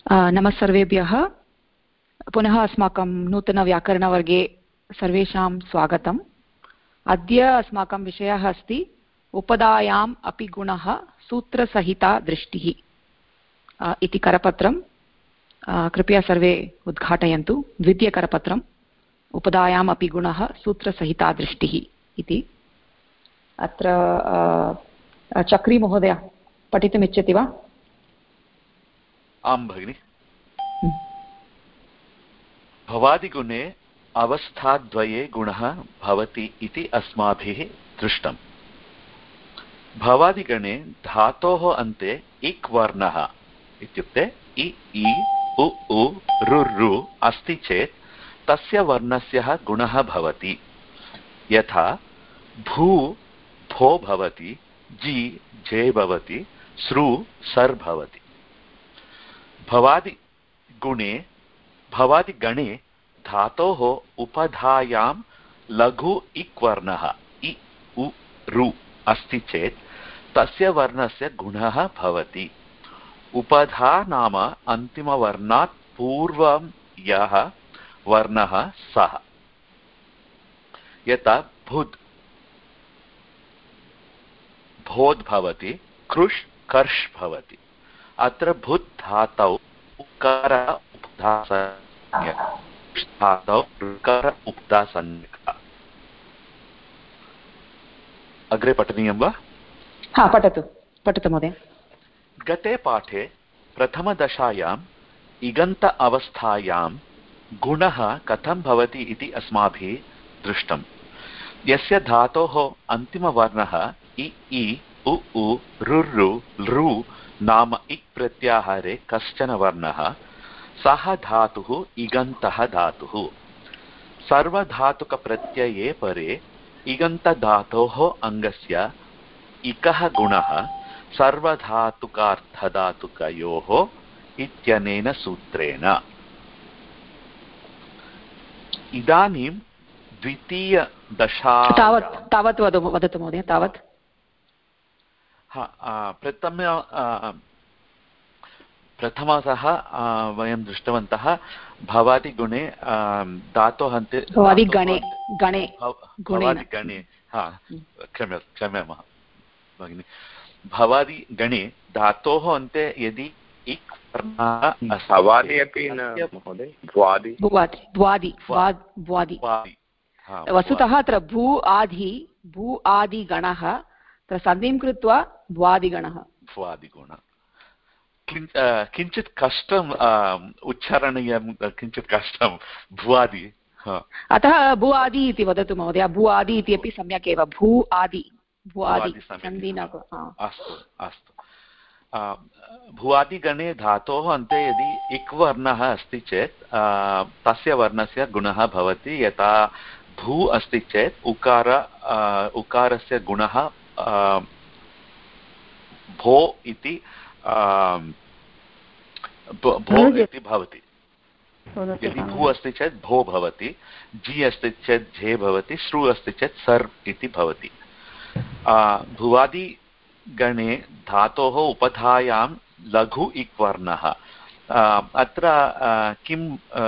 नमः सर्वेभ्यः। पुनः अस्माकं नूतनव्याकरणवर्गे सर्वेषां स्वागतम्। अद्य अस्माकं विषयः अस्ति उपधायाम् अपि गुणः सूत्रसहिता दृष्टिः इति करपत्रं। कृपया सर्वे उद्घाटयन्तु। द्वितीयकरपत्रम् उपधायाम् अपि गुणः सूत्रसहिता दृष्टिः इति। अत्र चक्री महोदय पठितुमिच्छति वा? आं भगिनि। भवादिगुणे अवस्थाद्वये गुणः भवति इति अस्माभिः दृष्टम्। भवादिगणे धातोः अन्ते इक् वर्णः इत्युक्ते इ इ उ उ रु रु अस्ति चेत् तस्य वर्णस्य गुणः भवति। यथा भू भो भवति, जी जे भवति, सृ सर् भवति। भवादिगणे धातोः उपधायां लघु इक् वर्णः इ उ रु अस्ति चेत् तस्य वर्णस्य गुणः भवति। उपधा नाम अन्तिमवर्णात् पूर्वं यः वर्णः सः। यथा भुद् भोद् भवति, कृष् कर्ष् भवति। अत्र भुद् धातौ उकार धातौ ऋकार उपधासंज्ञा। अग्रे पठनीयं वा? हा, पठतु महोदय। गते पाठे प्रथमदशायाम् इगन्त अवस्थायां गुणः कथं भवति इति अस्माभिः दृष्टम्। यस्य धातोः अन्तिमवर्णः इ इ उ उ रु रु लृ नाम इक् प्रत्याहारे कश्चन वर्णः, सः धातुः इगन्तः धातुः। सर्वधातुकप्रत्यये परे इगन्तधातोः अङ्गस्य इकः गुणः सर्वधातुकार्थधातुकयोः इत्यनेन सूत्रेण। इदानीं द्वितीयदशा तावत् वदतु महोदय। तावत् प्रथमतः वयं दृष्टवन्तः भवादिगुणे धातोः अन्ते क्षम्यतां भगिनि। भवादिगणे धातोः अन्ते यदि इक् वस्तुतः अत्र भू आदिगणः सन्धिं कृत्वा भ्वादिगणः। किञ्चित् कष्टम् उच्चारणीयं, किञ्चित् कष्टं भुवादि। अतः भू आदि इति वदतु महोदय। भू आदि इति अपि सम्यक् एव। भू आदि अस्तु अस्तु। भुवादिगणे धातोः अन्ते यदि इक् वर्णः अस्ति चेत् तस्य वर्णस्य गुणः भवति। यथा भू अस्ति चेत् उकारस्य गुणः भो इति भवति। यदि भू अस्ति चेत् भो भवति, जी अस्ति चेत् झे भवति, सृ अस्ति चेत् सर् इति भवति। भुवादिगणे धातोः उपधायां लघु इक् वर्णः। अत्र किं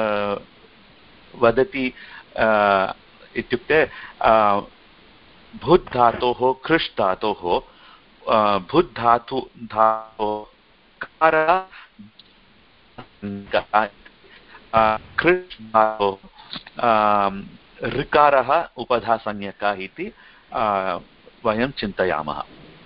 वदति इत्युक्ते भुद् धातोः कृष् धातोः भुद् धातु कृष् धातोः ऋकारः उपधासंज्ञकः इति वयं चिन्तयामः।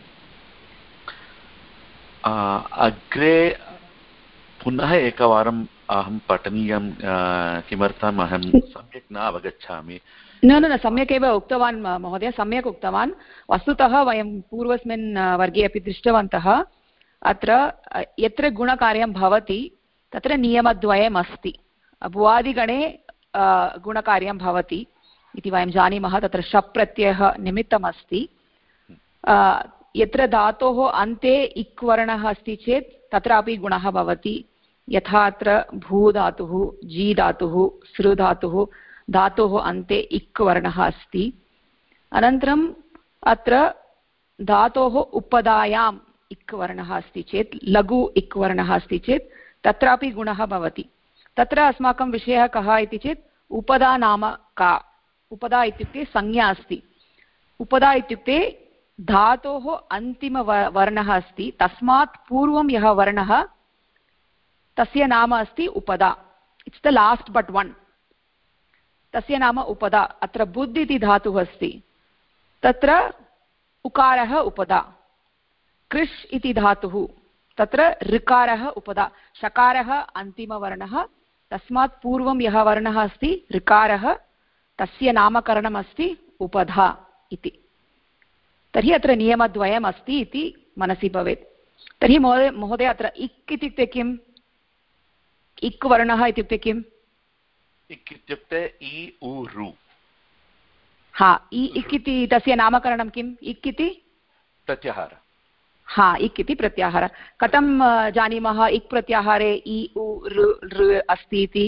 अग्रे पुनः एकवारम् अहं पठनीयं, किमर्थम् अहं सम्यक् न अवगच्छामि। न सम्यक् एव उक्तवान् महोदय, सम्यक् उक्तवान्। वस्तुतः वयं पूर्वस्मिन् वर्गे अपि दृष्टवन्तः। अत्र यत्र गुणकार्यं भवति तत्र नियमद्वयम् अस्ति। भुवादिगणे गुणकार्यं भवति इति वयं जानीमः। तत्र शप् प्रत्ययः निमित्तमस्ति। यत्र धातोः अन्ते इक् वर्णः अस्ति चेत् तत्रापि गुणः भवति। यथा अत्र भू धातुः, जी धातुः, सृ धातोः अन्ते इक् वर्णः अस्ति। अनन्तरम् अत्र धातोः उपधायाम् इक् वर्णः अस्ति चेत्, लघु इक् वर्णः अस्ति चेत् तत्रापि गुणः भवति। तत्र अस्माकं विषयः कः इति चेत् उपदा नाम का। उपदा इत्युक्ते संज्ञा अस्ति। उपदा इत्युक्ते धातोः अन्तिमवर्णः अस्ति, तस्मात् पूर्वं यः वर्णः तस्य नाम अस्ति उपदा। It's the last but one, तस्य नाम उपदा। अत्र बुद्ध इति धातुः अस्ति, तत्र उकारः उपदा। कृष् इति धातुः, तत्र ऋकारः उपदा। शकारः अन्तिमवर्णः, तस्मात् पूर्वं यः वर्णः अस्ति ऋकारः, तस्य नामकरणम् अस्ति उपधा इति। तर्हि अत्र नियमद्वयम् अस्ति इति मनसि भवेत्। तर्हि महोदय अत्र इक् इत्युक्ते किम्? इक् वर्णः इत्युक्ते किम्? इक् इत्युक्ते इ उ रु। हा, इक् इति तस्य नामकरणं किम्? इक् इति प्रत्याहार। हा, इक् इति प्रत्याहार। कथं जानीमः इक् प्रत्याहारे इ उ ऋ अस्ति इति?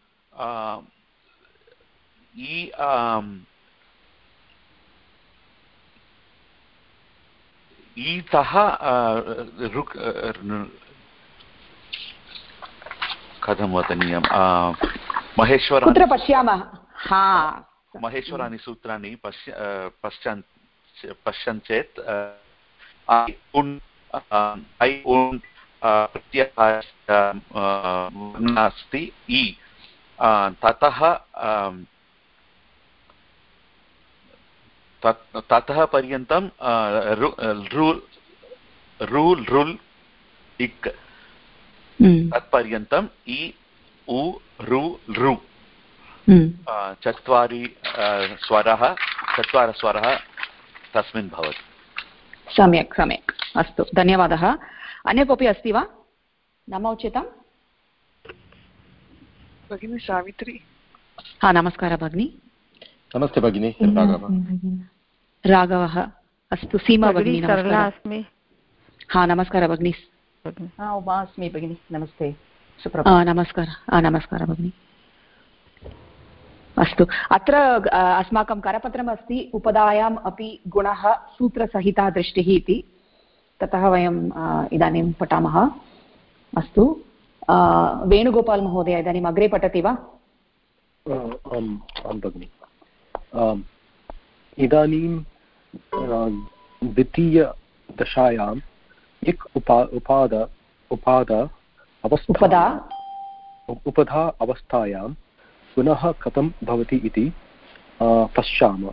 ईतः कथं वदनीयं? महेश्वराणि कुत्र पश्यामः? हा, महेश्वराणि सूत्राणि पश्यन् चेत् ऐ उन् प्रत्ययः अस्ति इ, ततः पर्यन्तं रुल् रुल् इक्, तत्पर्यन्तम् इ उ रु ऋ चत्वारः स्वरः तस्मिन् भवति। सम्यक् सम्यक्, अस्तु, धन्यवादः। अन्य कोऽपि अस्ति वा? नाम उच्यताम्। भगिनी सावित्री। हा, नमस्कारः भगिनी। नमस्ते भगिनी। राघवः। अस्तु, सीमा भगिनी। सरला अस्मि। हा, नमस्कारः भगिनी। उमा अस्मि भगिनी। नमस्ते। नमस्कारः। नमस्कारः भगिनी। अस्तु, अत्र अस्माकं करपत्रमस्ति उपदायाम् अपि गुणः सूत्रसहिता दृष्टिः इति, ततः वयम् इदानीं पठामः। अस्तु, वेणुगोपाल् महोदय इदानीम् अग्रे पठति वा? आं भगिनि। इदानीं द्वितीयदशायाम् इक् उपधा अवस्थायां पुनः कथं भवति इति पश्यामः।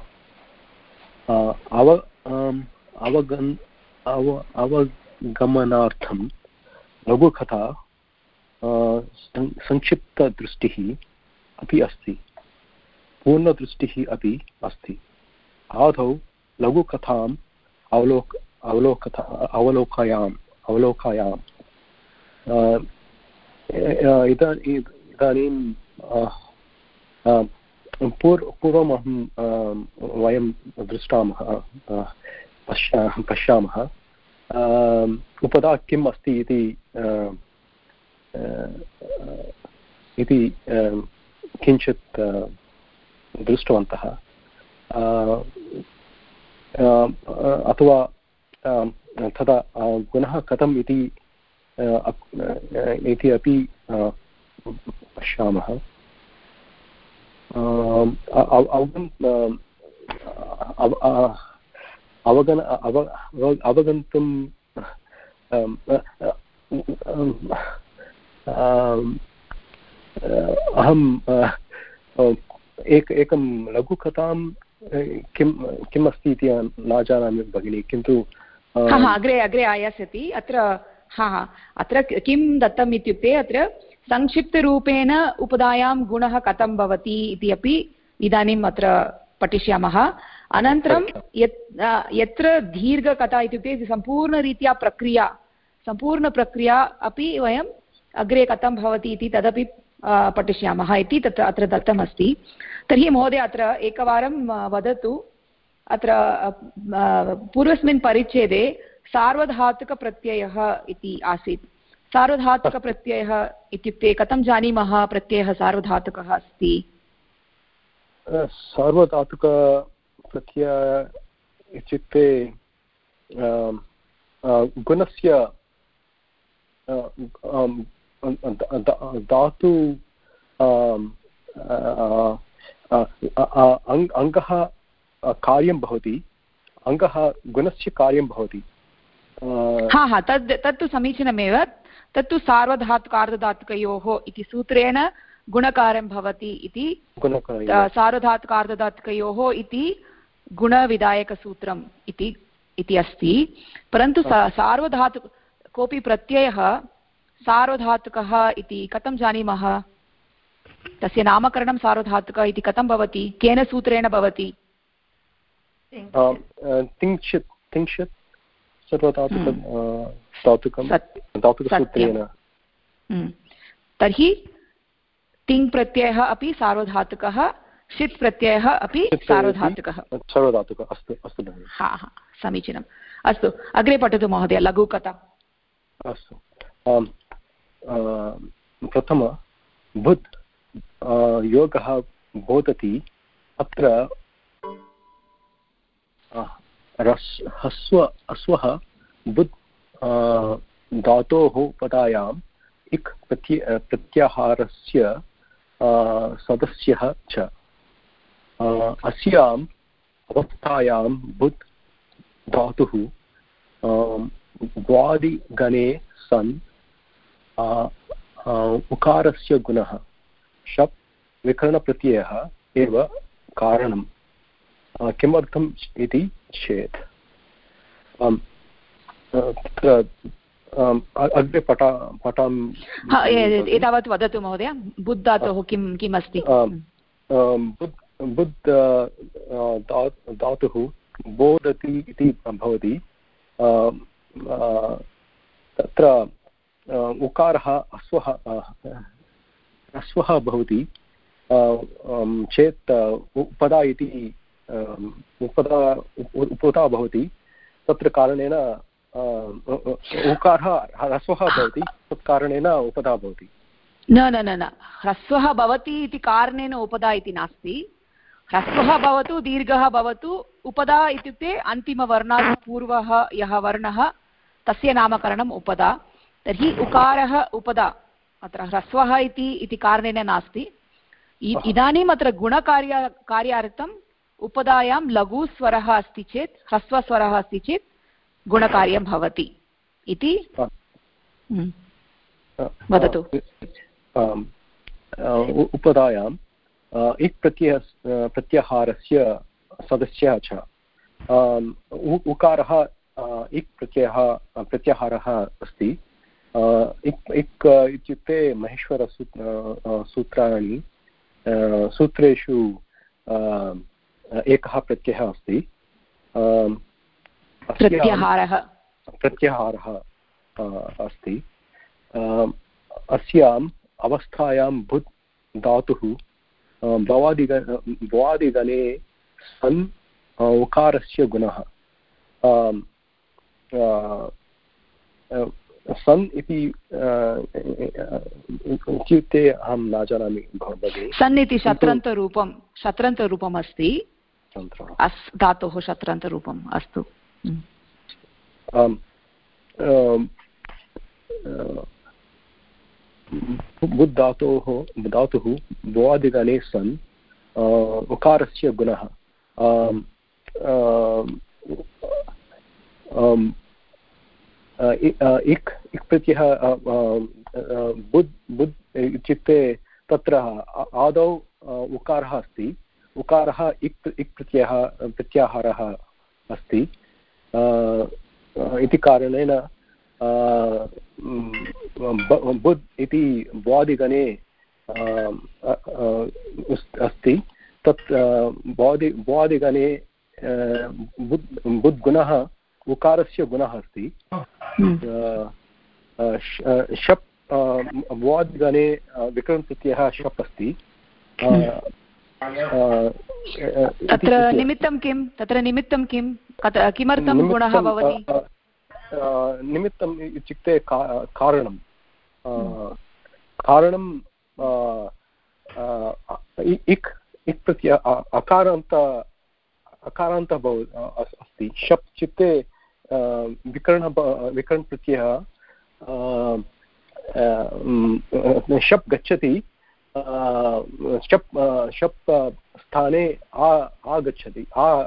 अवगमनार्थं लघुकथा संक्षिप्तदृष्टिः अपि अस्ति, पूर्णदृष्टिः अपि अस्ति। आदौ लघुकथाम् अवलोकयाम। इदानीं पूर्वमहं वयं दृष्टामः पश्यामः उपदा किम् अस्ति इति किञ्चित् दृष्टवन्तः, अथवा तदा गुणः कथम् इति अपि पश्यामः। अवगन्तुं अहम् एकं लघुकथां किम् अस्ति इति न जानामि भगिनि, किन्तु अग्रे आयास्यति। अत्र किं दत्तम् इत्युक्ते अत्र संक्षिप्तरूपेण उपदायां गुणः कथं भवति इति अपि इदानीम् अत्र पठिष्यामः। अनन्तरं यत्र दीर्घकथा इत्युक्ते सम्पूर्णप्रक्रिया अपि वयम् अग्रे कथं भवति इति तदपि पठिष्यामः इति तत्र अत्र दत्तमस्ति। तर्हि महोदय अत्र एकवारं वदतु, अत्र पूर्वस्मिन् परिच्छेदे सार्वधातुकप्रत्ययः इति आसीत्। सार्वधातुकप्रत्ययः इत्युक्ते कथं जानीमः प्रत्ययः सार्वधातुकः अस्ति? सार्वधातुकप्रत्यय इत्युक्ते गुणस्य धातु अङ्गः कार्यं भवति, अङ्गः गुणस्य कार्यं भवति। हा हा तत्तु समीचीनमेव। तत्तु सार्वधातुकार्धधातुकयोः इति सूत्रेण गुणकार्यं भवति इति, सार्वधातुकार्धधातुकयोः इति गुणविधायकसूत्रम् इति अस्ति। परन्तु सार्वधातु कोऽपि प्रत्ययः सार्वधातुकः इति कथं जानीमः? तस्य नामकरणं सार्वधातुकः इति कथं भवति, केन सूत्रेण भवति? तर्हि तिङ् प्रत्ययः अपि सार्वधातुकः, षित् प्रत्ययः अपि सार्वधातुकः। अस्तु हा हा समीचीनम्। अस्तु अग्रे पठतु महोदय, लघुकथा। अस्तु, प्रथम बुद् योगः बोधति। अत्र ह्रस्वः बुद् धातोः पदायाम् इक् प्रत्याहारस्य सदस्यः च। अस्याम् अवस्थायां बुद् धातुः द्वादिगणे सन् उकारस्य गुणः शप् विकरणप्रत्ययः एव कारणम्। किमर्थम् इति चेत् अग्रे पठामि। एतावत् वदतु महोदय, बुद् धातोः किम् अस्ति? बुद् धातुः बोधति इति भवति। तत्र उकारः ह्रस्वः भवति चेत् उपदा इति उपदा भवति। तत्र कारणेन उकारः ह्रस्वः भवति, तत् कारणेन उपदा भवति। न न न न ह्रस्वः भवति इति कारणेन उपदा इति नास्ति। ह्रस्वः भवतु दीर्घः भवतु, उपदा इत्युक्ते अन्तिमवर्णात् पूर्वः यः वर्णः तस्य नामकरणम् उपदा। तर्हि उकारः उपदा अत्र ह्रस्वः इति कारणेन नास्ति। इदानीम् अत्र गुणकार्यार्थम् उपदायां लघुस्वरः अस्ति चेत्, ह्रस्वस्वरः अस्ति चेत् गुणकार्यं भवति इति वदतु। उपदायाम् इक् प्रत्याहारस्य सदस्यः च। उकारः इक् प्रत्याहारः अस्ति। इक् इत्युक्ते महेश्वरसूत्राणि सूत्रेषु एकः प्रत्ययः अस्ति। प्रत्याहारः अस्ति। अस्याम् अवस्थायां बुद् धातुः भवादिगणे सन् उकारस्य गुणः। सन् इति इत्युक्ते अहं न जानामि भगिनि। सन् इति शत्रन्तरूपम् अस्ति। धातोः शत्रन्तरूपम्। अस्तु, बुद् धातुः भवादिगणे सन् उकारस्य गुणः। इक् प्रत्ययः बुद् इत्युक्ते तत्र आदौ उकारः अस्ति। उकारः इक् प्रत्याहारः अस्ति इति कारणेन बुद् इति भवादिगणे अस्ति। तत् भवादिगणे बुद्गुणः उकारस्य गुणः अस्ति। शप् भवादिगणे विकरणप्रत्ययः शप् अस्ति। तत्र निमित्तं किं? किमर्थं गुणः भवति? निमित्तम् इत्युक्ते कारणं इक् प्रत्यय अकारान्त अस्ति। शप् इत्युक्ते विकरणप्रत्ययः शप् गच्छति शप् स्थाने आगच्छति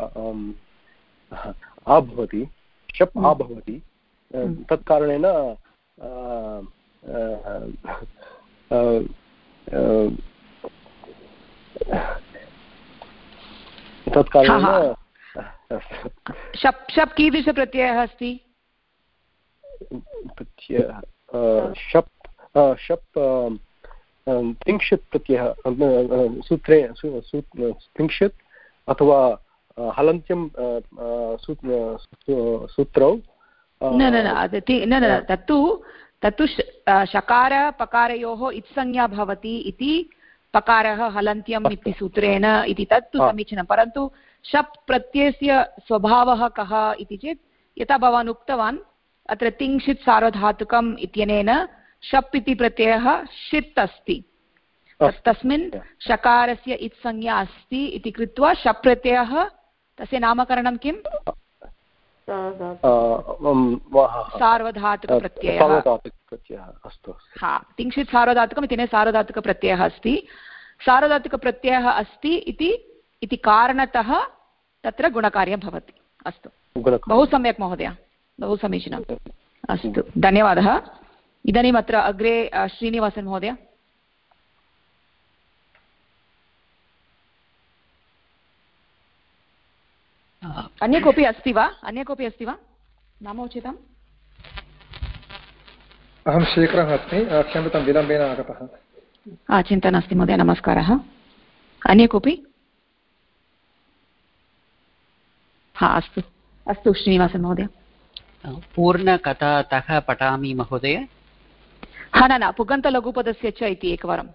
भवति शप् भवति तत्कारणेन शप् शप् कीदृशप्रत्ययः अस्ति? शप् शप् तिंशत् प्रत्ययः सूत्रे तिंशत् अथवा हलन्त्यं सूत्रौ न तत्तु शकार पकारयोः इत्संज्ञा भवति इति पकारः हलन्त्यम् इति सूत्रेण इति तत्तु समीचीनं, परन्तु शप् प्रत्ययस्य स्वभावः कः इति चेत् यथा भवान् उक्तवान् अत्र तिंशित् सार्वधातुकम् इत्यनेन शप् इति प्रत्ययः षित् अस्ति, तस्मिन् शकारस्य इत्संज्ञा अस्ति इति कृत्वा शप् प्रत्ययः तस्य नामकरणं किम्? सार्वधातुकप्रत्ययः। अस्तु, हा, तिंशित् सार्वधातुकम् इत्यनेन सार्वधातुकप्रत्ययः अस्ति। सार्वधातुकप्रत्ययः अस्ति इति कारणतः तत्र गुणकार्यं भवति। अस्तु, बहु सम्यक् महोदय, बहु समीचीनम्। अस्तु, धन्यवादः। इदानीम् अत्र अग्रे श्रीनिवासन् महोदय। अन्य कोऽपि अस्ति वा? नाम उचितम्? अहं शीघ्रः अस्मि, क्षम्यतां विलम्बेन आगतः। चिन्ता नास्ति महोदय, नमस्कारः। अन्य कोऽपि? हा, अस्तु श्रीनिवासन् महोदय। पूर्णकथातः पठामि महोदय। न पुगन्तलघुपदस्य च इति एकवारं।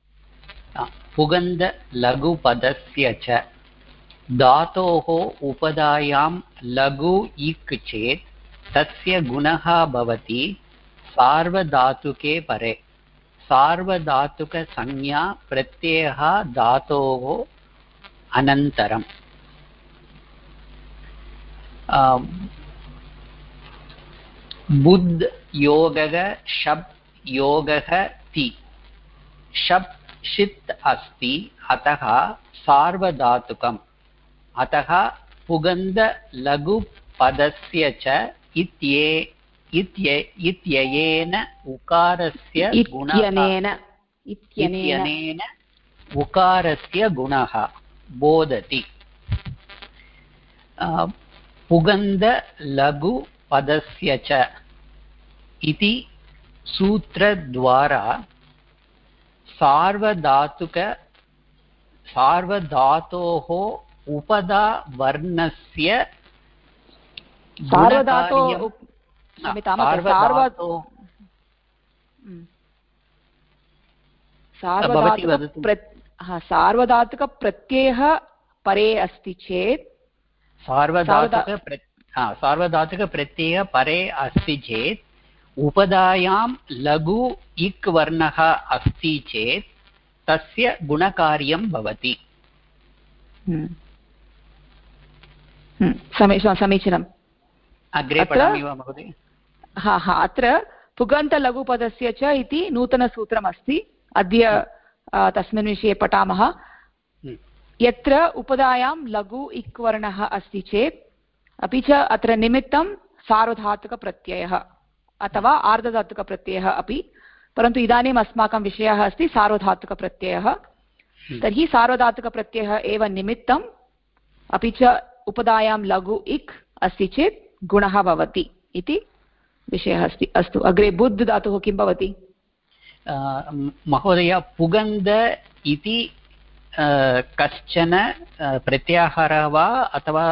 पुगन्तलघुपदस्य च धातोः उपधायां लघु इक् चेत् तस्य गुणः भवति सार्वधातुके परे। सार्वधातुकसंज्ञा प्रत्ययः धातोः अनन्तरम्। बुद् योगः शप् योगः ति। शप् षित् अस्ति, अतः सार्वधातुकम्। अतः पुगन्धलघुपदस्य च इत्ययेन उकारस्य इत्यनेन उकारस्य गुणः बोधति। पुगन्धलघुपदस्य च इति सूत्रद्वारा सार्वधातोः उपधा वर्णस्य सार्वधातुकप्रत्ययः परे अस्ति चेत् सार्वधातुकप्रत्ययः परे अस्ति चेत् उपधायां लघु इक् वर्णः अस्ति चेत् तस्य गुणकार्यं भवति। समीचीनम्। अग्रे पठामि वा महोदय? अत्र पुगन्तलघुपदस्य च इति नूतनसूत्रमस्ति, अद्य तस्मिन् विषये पठामः। यत्र उपधायां लघु इक् वर्णः अस्ति चेत्, अपि च अत्र निमित्तं सार्वधातुकप्रत्ययः अथवा आर्धधातुकप्रत्ययः अपि, परन्तु इदानीम् अस्माकं विषयः अस्ति सार्वधातुकप्रत्ययः। तर्हि सार्वधातुकप्रत्ययः एव निमित्तम्, अपि च उपधायां लघु इक् अस्ति चेत् गुणः भवति इति विषयः अस्ति। अस्तु, अग्रे बुद् धातुः किं भवति महोदय? पुगन्ध इति कश्चन प्रत्याहारः वा अथवा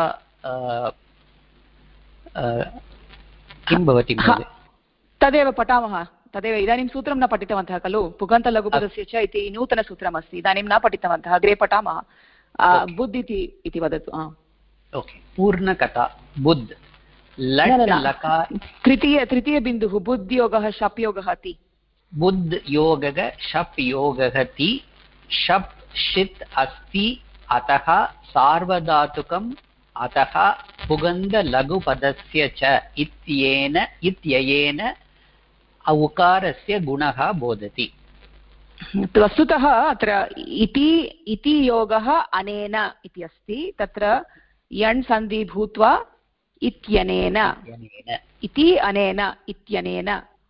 किं भवति महोदय? तदेव पठामः, तदेव। इदानीं सूत्रं न पठितवन्तः खलु? पुगन्तलघुपदस्य च इति नूतनसूत्रमस्ति, इदानीं न पठितवन्तः, अग्रे पठामः। बुद् इति वदतु। ओके, पूर्णकथा बुद् लट् लकार तृतीयबिन्दुः बुद् योगः शप् योगः ति। बुद् योगः शप् योगः ति। शप् षित् अस्ति, अतः सार्वधातुकम्। अतः पुगन्धलघुपदस्य च इत्ययेन उकारस्य गुणः बोधति। वस्तुतः अत्र इति योगः अनेन इति अस्ति, तत्र यण् सन्धि भूत्वा इत्यनेन इति अनेन इत्यनेन।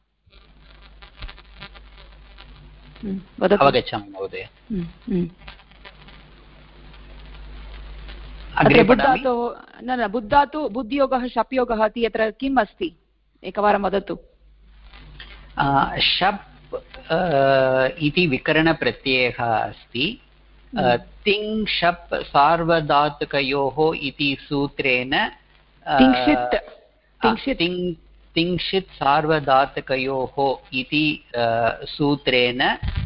अवगच्छामि महोदय। बुद्धातु बुद्धियोगः शप्योगः इति यत्र किम् अस्ति एकवारं वदतु। शप् इति विकरणप्रत्ययः अस्ति। तिङ् शप् सार्वधातुकयोः इति सूत्रेण तिङ्क्षित् सार्वधातुकयोः इति सूत्रेण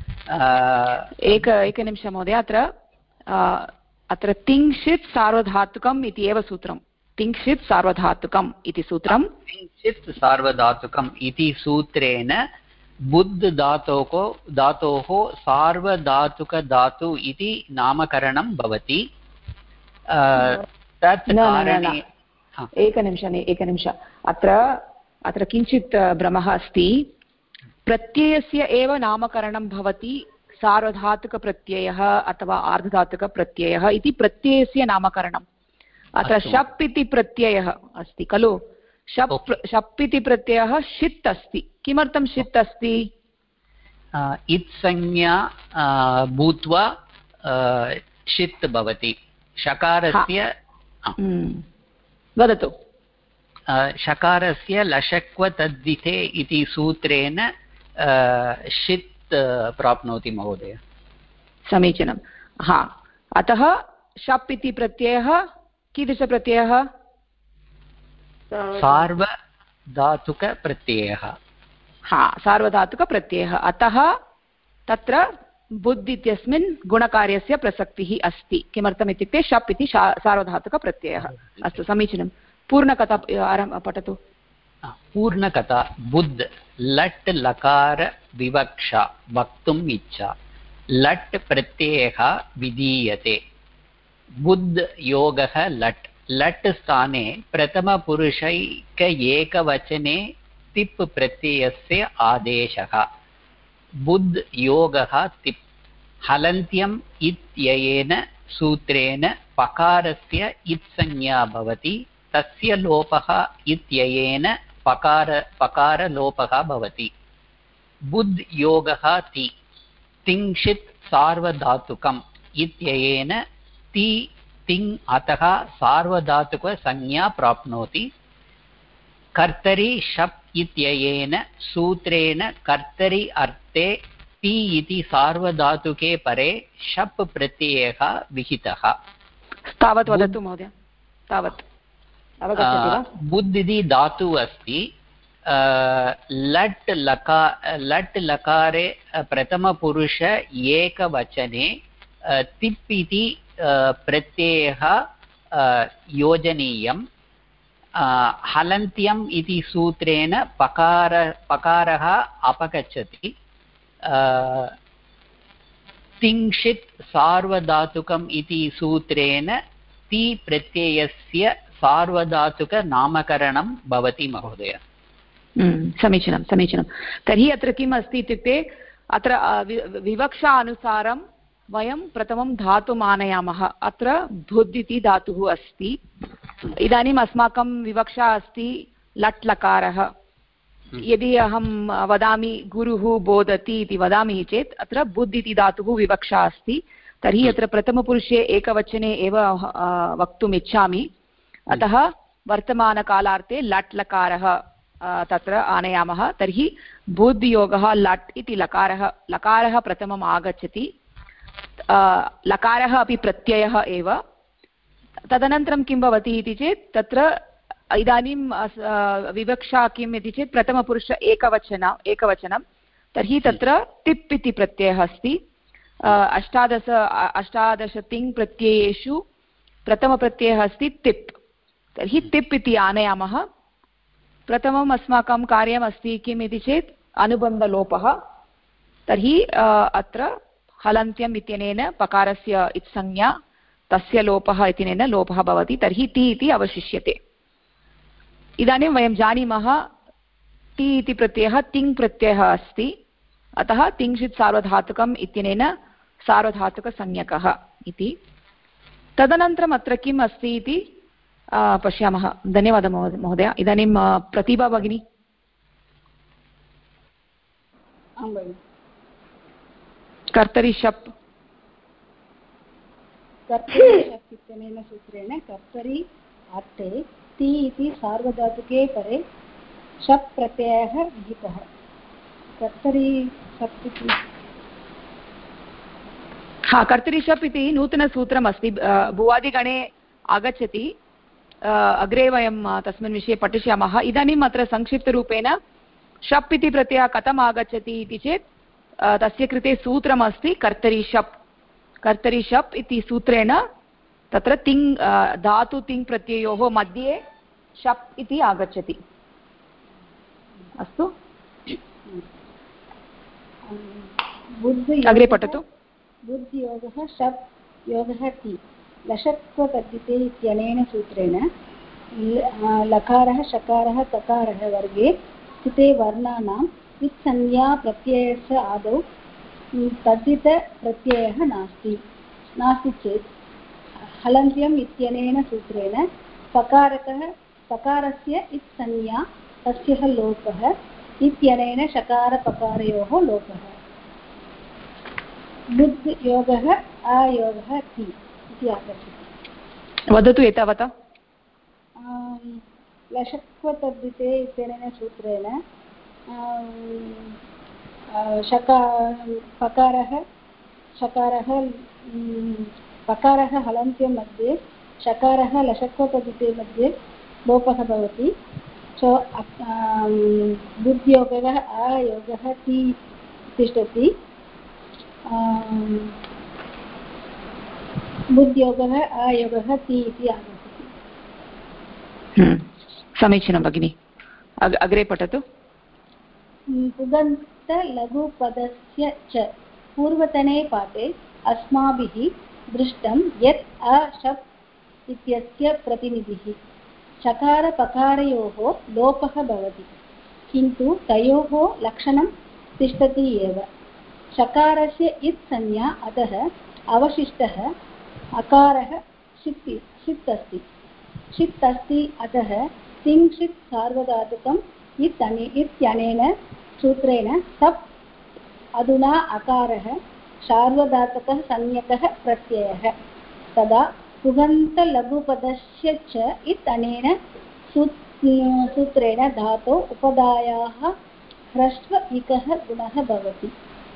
एकनिमिषं महोदय, अत्र तिङ्क्षित् सार्वधातुकम् इति एव सूत्रं। तिङ्क्षित् सार्वधातुकम् इति सूत्रं। तिङ्क्षित् सार्वधातुकम् इति सूत्रेण बुद्ध धातोः सार्वधातुकधातु इति नामकरणं भवति। तत् कारणे एकनिमिष अत्र किञ्चित् भ्रमः अस्ति। प्रत्ययस्य एव नामकरणं भवति सार्वधातुकप्रत्ययः अथवा आर्धधातुकप्रत्ययः इति प्रत्ययस्य नामकरणम्। अत्र शप् इति प्रत्ययः अस्ति खलु, शप् इति प्रत्ययः षित् अस्ति। किमर्थं षित् अस्ति? इत्संज्ञा भूत्वा षित् भवति। शकारस्य वदतु। शकारस्य लशक्व तद्धिते इति सूत्रेण षित् प्राप्नोति महोदय। समीचीनं। अतः शप् इति प्रत्ययः कीदृशप्रत्ययः? सार्वधातुकप्रत्ययः। सार्वधातुकप्रत्ययः। अतः तत्र बुद्ध इत्यस्मिन् गुणकार्यस्य प्रसक्तिः अस्ति। किमर्थम् इत्युक्ते शप् इति सार्वधातुकप्रत्ययः। अस्तु, समीचीनं। पूर्णकथा पठतु। पूर्णकथा। बुद्ध लट् लकार विवक्षा वक्तुम् इच्छा। लट् प्रत्ययः विधीयते। बुद्ध योगः लट्। लट् स्थाने प्रथमपुरुषैक एकवचने तिप् प्रत्ययस्य आदेशः। बुद्ध योगः तिप्। हलन्त्यम् इत्ययेन सूत्रेण पकारस्य इत्संज्ञा भवति। तस्य लोपः इत्ययेन पकारलोपः भवति। बुद्ध योगः ति। तिङ्क्षित् सार्वधातुकम् इत्ययेन ति तिङ् अतः सार्वधातुकसंज्ञा प्राप्नोति। कर्तरि शप् इत्ययेन सूत्रेण कर्तरि अर्थे ति इति सार्वधातुके परे शप् प्रत्ययः विहितः। तावत् वदतु महोदय। तावत् अवगच्छति वा? बुद्ध इति धातुः अस्ति। लट् लकारे प्रथमपुरुष एकवचने तिप् इति प्रत्ययः योजनीयम्। हलन्त्यम् इति सूत्रेण पकारः अपगच्छति। तिङ्क्षित् सार्वधातुकम् इति सूत्रेण ति प्रत्ययस्य सार्वधातुकनामकरणं भवति महोदय। समीचीनं समीचीनं। तर्हि अत्र किम् अस्ति इत्युक्ते अत्र विवक्षा अनुसारं वयं प्रथमं धातुम् आनयामः। अत्र बुद्ध इति धातुः अस्ति। इदानीम् अस्माकं विवक्षा अस्ति लट् लकारः। यदि अहं वदामि गुरुः बोधति इति वदामि चेत् अत्र बुद्ध इति धातुः विवक्षा अस्ति। तर्हि अत्र प्रथमपुरुषे एकवचने एव वक्तुम् इच्छामि। अतः वर्तमानकालार्थे लट् लकारः तत्र आनयामः। तर्हि बुद्धियोगः लट् इति लकारः प्रथमम् आगच्छति। लकारः अपि प्रत्ययः एव। तदनन्तरं किं भवति इति चेत् तत्र इदानीं विवक्षा किम् इति चेत् प्रथमपुरुष एकवचनं। तर्हि तत्र तिप् इति प्रत्ययः अस्ति। 18 तिङ् प्रत्ययेषु प्रथमप्रत्ययः अस्ति तिप्। तर्हि तिप् इति आनयामः। प्रथमम् अस्माकं कार्यमस्ति किम् इति चेत् अनुबन्धलोपः। तर्हि अत्र हलन्त्यम् इत्यनेन पकारस्य इत्संज्ञा, तस्य लोपः इत्यनेन लोपः भवति। तर्हि ति इति अवशिष्यते। इदानीं वयं जानीमः ति इति प्रत्ययः तिङ् प्रत्ययः अस्ति, अतः तिङ्क्षित् सार्वधातुकम् इत्यनेन सार्वधातुकसंज्ञकः इति। तदनन्तरम् अत्र किम् अस्ति इति पश्यामः। धन्यवादः महोदय। इदानीं प्रतिभा भगिनी। कर्तरि शप् इत्यनेन सूत्रेण कर्तरि अर्थे ति इति सार्वधातुके परे शप् प्रत्ययः विहितः। कर्तरि शप् इति कर्तरि शप् इति नूतनसूत्रम् अस्ति, भुवादिगणे आगच्छति। अग्रे वयं तस्मिन् विषये पठिष्यामः। इदानीम् अत्र संक्षिप्तरूपेण शप् इति प्रत्ययः कथम् आगच्छति इति चेत् तस्य कृते सूत्रमस्ति कर्तरि शप्। कर्तरि शप् इति सूत्रेण तत्र तिङ् धातु तिङ् प्रत्ययोः मध्ये शप् इति आगच्छति। अस्तु, अग्रे पठतु। बुद्धियोगः शप् योगः ति लषत्वतद्धिते इत्यनेन सूत्रेण लकारः शकारः तकारः वर्गे स्थिते वर्णानां वित्संज्ञा प्रत्ययस्य आदौ तद्धितप्रत्ययः नास्ति चेत् हलन्त्यम् इत्यनेन सूत्रेण पकारस्य इत्संज्ञा तस्य लोपः इत्यनेन शकारपकारयोः लोपः। बुद् योगः अयोगः ति इति आगच्छति। वदतु एतावता। लषत्वतद्धिते इत्यनेन सूत्रेण पकारः हलन्त्यं मध्ये शकारः लषत्वतद्धिते मध्ये लोपः भवति। सो बुद्ध्योगः अयोगः ति तिष्ठति। बुद्ध्योगः अयोगः ति इति आगच्छति। समीचीनं भगिनि। अग्रे पठतु। पुगन्तलघुपदस्य च पूर्वतने पाठे अस्माभिः दृष्टं यत् अशप् इत्यस्य प्रतिनिधिः शकारपकारयोः लोपः भवति, किन्तु तयोः लक्षणं तिष्ठति एव। शकारस्य इत् संज्ञा अतः अवशिष्टः अकारः षित् अस्ति, अतः तिङ्क्षित् सार्वधातुकम् इत्यनेन सूत्रेण सप् अधुना अकारः सार्वधातुकः संज्ञकः प्रत्ययः। तदा पुगन्तलघुपदस्य च इत्यनेन सूत्रेण धातौ उपधायाः ह्रस्व इकः गुणः भवति।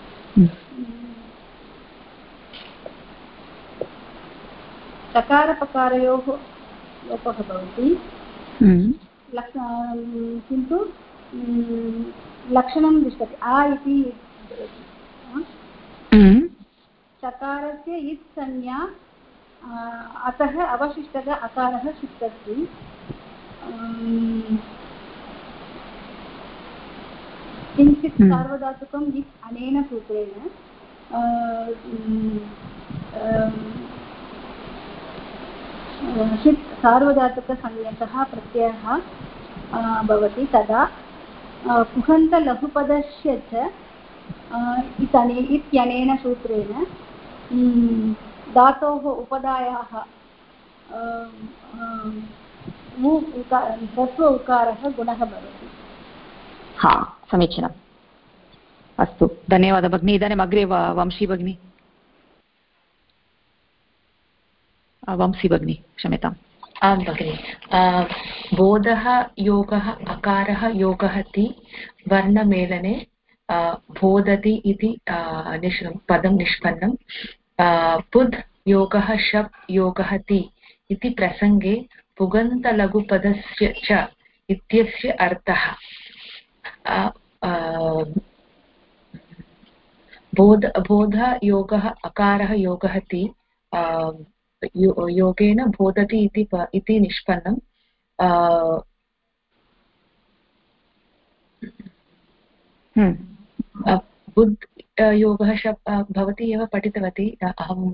सकारपकारयोः लोपः भवति, किन्तु लक्षणं दृश्यते आ इति। सकारस्य इत् संज्ञा अतः अवशिष्टः अकारः षित् अस्ति। किञ्चित् सार्वधातुकम् इत् अनेन सूत्रेण षित् सार्वधातुकसंज्ञकः प्रत्ययः भवति। तदा पुगन्तलघुपदस्य च इत्यनेन सूत्रेण धातोः उपधायाः ह्रस्व उकारः गुणः भवति। समीचीनम्। अस्तु, धन्यवादः भगिनी। इदानीम् अग्रे वंशी भगिनी। वंशी भगिनी, क्षम्यताम्। आं भगिनि। बोधः योगः अकारः योगः ति वर्णमेलने बोधति इति पदं निष्पन्नं। पुद् योगः शप् योगः ति इति प्रसङ्गे पुगन्तलघुपदस्य च इत्यस्य अर्थः बोध योगः अकारः योगः ति योगेन बोधति इति निष्पन्नं। बुद् योगः भवती एव पठितवती। अहम्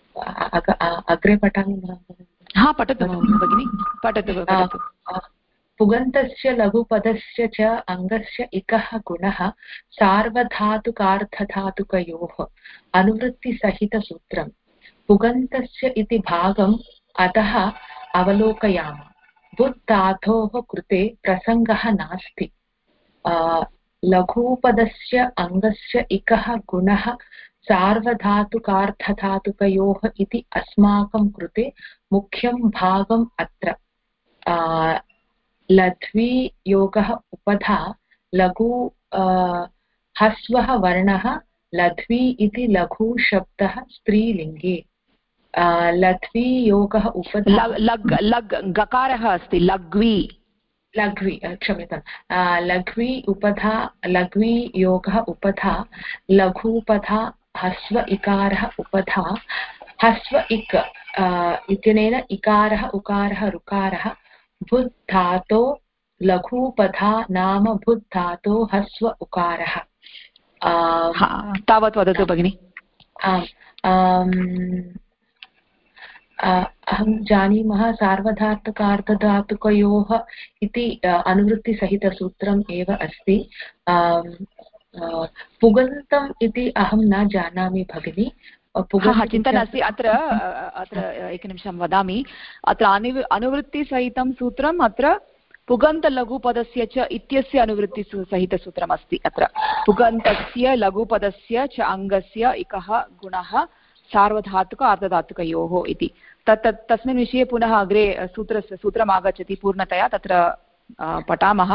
अग्रे पठामि। पठतु भगिनि, पठतु। पुगन्तस्य लघुपदस्य च अङ्गस्य इकः गुणः सार्वधातुकार्धधातुकयोः अनुवृत्तिसहितसूत्रम् पुगन्तस्य इति भागम् अतः अवलोकयामः बुद् धातोः कृते प्रसङ्गः नास्ति लघुपदस्य अङ्गस्य इकः गुणः सार्वधातुकार्धधातुकयोः इति अस्माकं कृते मुख्यं भागम् अत्र लध्वी योगः उपधा लघु ह्रस्वः वर्णः लध्वी इति लघुशब्दः स्त्रीलिङ्गे लध्वी योगः उपधा गकारः अस्ति लघ्वी क्षम्यतां लघ्वी उपधा लघ्वी योगः उपधा लघुपधा ह्रस्व इकारः उपधा ह्रस्व इक् इत्यनेन इकारः उकारः ऋकारः भुद् धातो लघुपधा नाम भुद् धातो ह्रस्व उकारः तावत् वदतु भगिनि अहं जानीमः सार्वधातुकार्धधातुकयोः इति अनुवृत्तिसहितसूत्रम् एव अस्ति पुगन्तम् इति अहं न जानामि भगिनि चिन्ता नास्ति अत्र एकनिमिषं वदामि अत्र अनुवृत्तिसहितं सूत्रम् अत्र पुगन्तलघुपदस्य च इत्यस्य अनुवृत्तिसहितसूत्रम् अस्ति अत्र पुगन्तस्य लघुपदस्य च अङ्गस्य इकः गुणः सार्वधातुक अर्धधातुकयोः इति तस्मिन् विषये पुनः अग्रे सूत्रम् आगच्छति पूर्णतया तत्र पठामः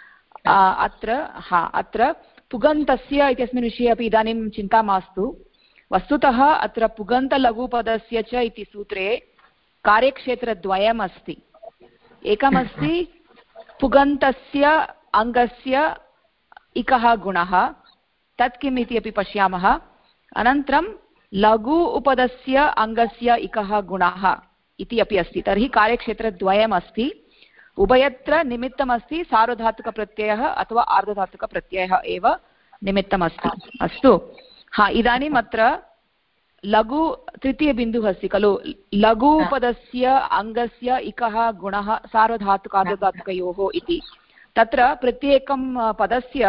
अत्र पुगन्तस्य इत्यस्मिन् विषये अपि इदानीं चिन्ता मास्तु वस्तुतः अत्र पुगन्तलघुपदस्य च इति सूत्रे कार्यक्षेत्रद्वयम् अस्ति एकमस्ति पुगन्तस्य अङ्गस्य इकः गुणः तत् किम् इति अपि पश्यामः अनन्तरं लघु उपदस्य अङ्गस्य इकः गुणः इति अपि अस्ति तर्हि कार्यक्षेत्रद्वयम् अस्ति उभयत्र निमित्तमस्ति सार्वधातुकप्रत्ययः अथवा आर्धधातुकप्रत्ययः एव निमित्तमस्ति अस्तु इदानीम् अत्र लघु तृतीयबिन्दुः अस्ति खलु लघु उपदस्य अङ्गस्य इकः गुणः सार्वधातुकार्धधातुकयोः इति तत्र प्रत्येकं पदस्य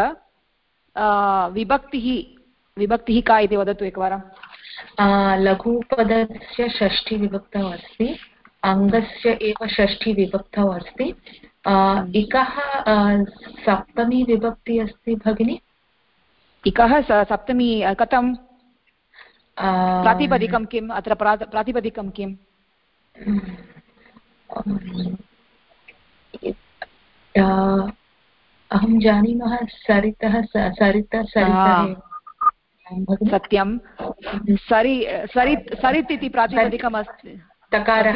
विभक्तिः का इति वदतु एकवारं लघुपदस्य षष्ठी विभक्तौ अस्ति अङ्गस्य एव षष्ठी विभक्तौ अस्ति इकः सप्तमी विभक्ति अस्ति भगिनि इकः सप्तमी कथं प्रातिपदिकं किम् अत्र प्रातिपदिकं किम् अहं जानीमः सरितः सत्यं सरित् इति प्रातिपदिकम् अस्ति तकारः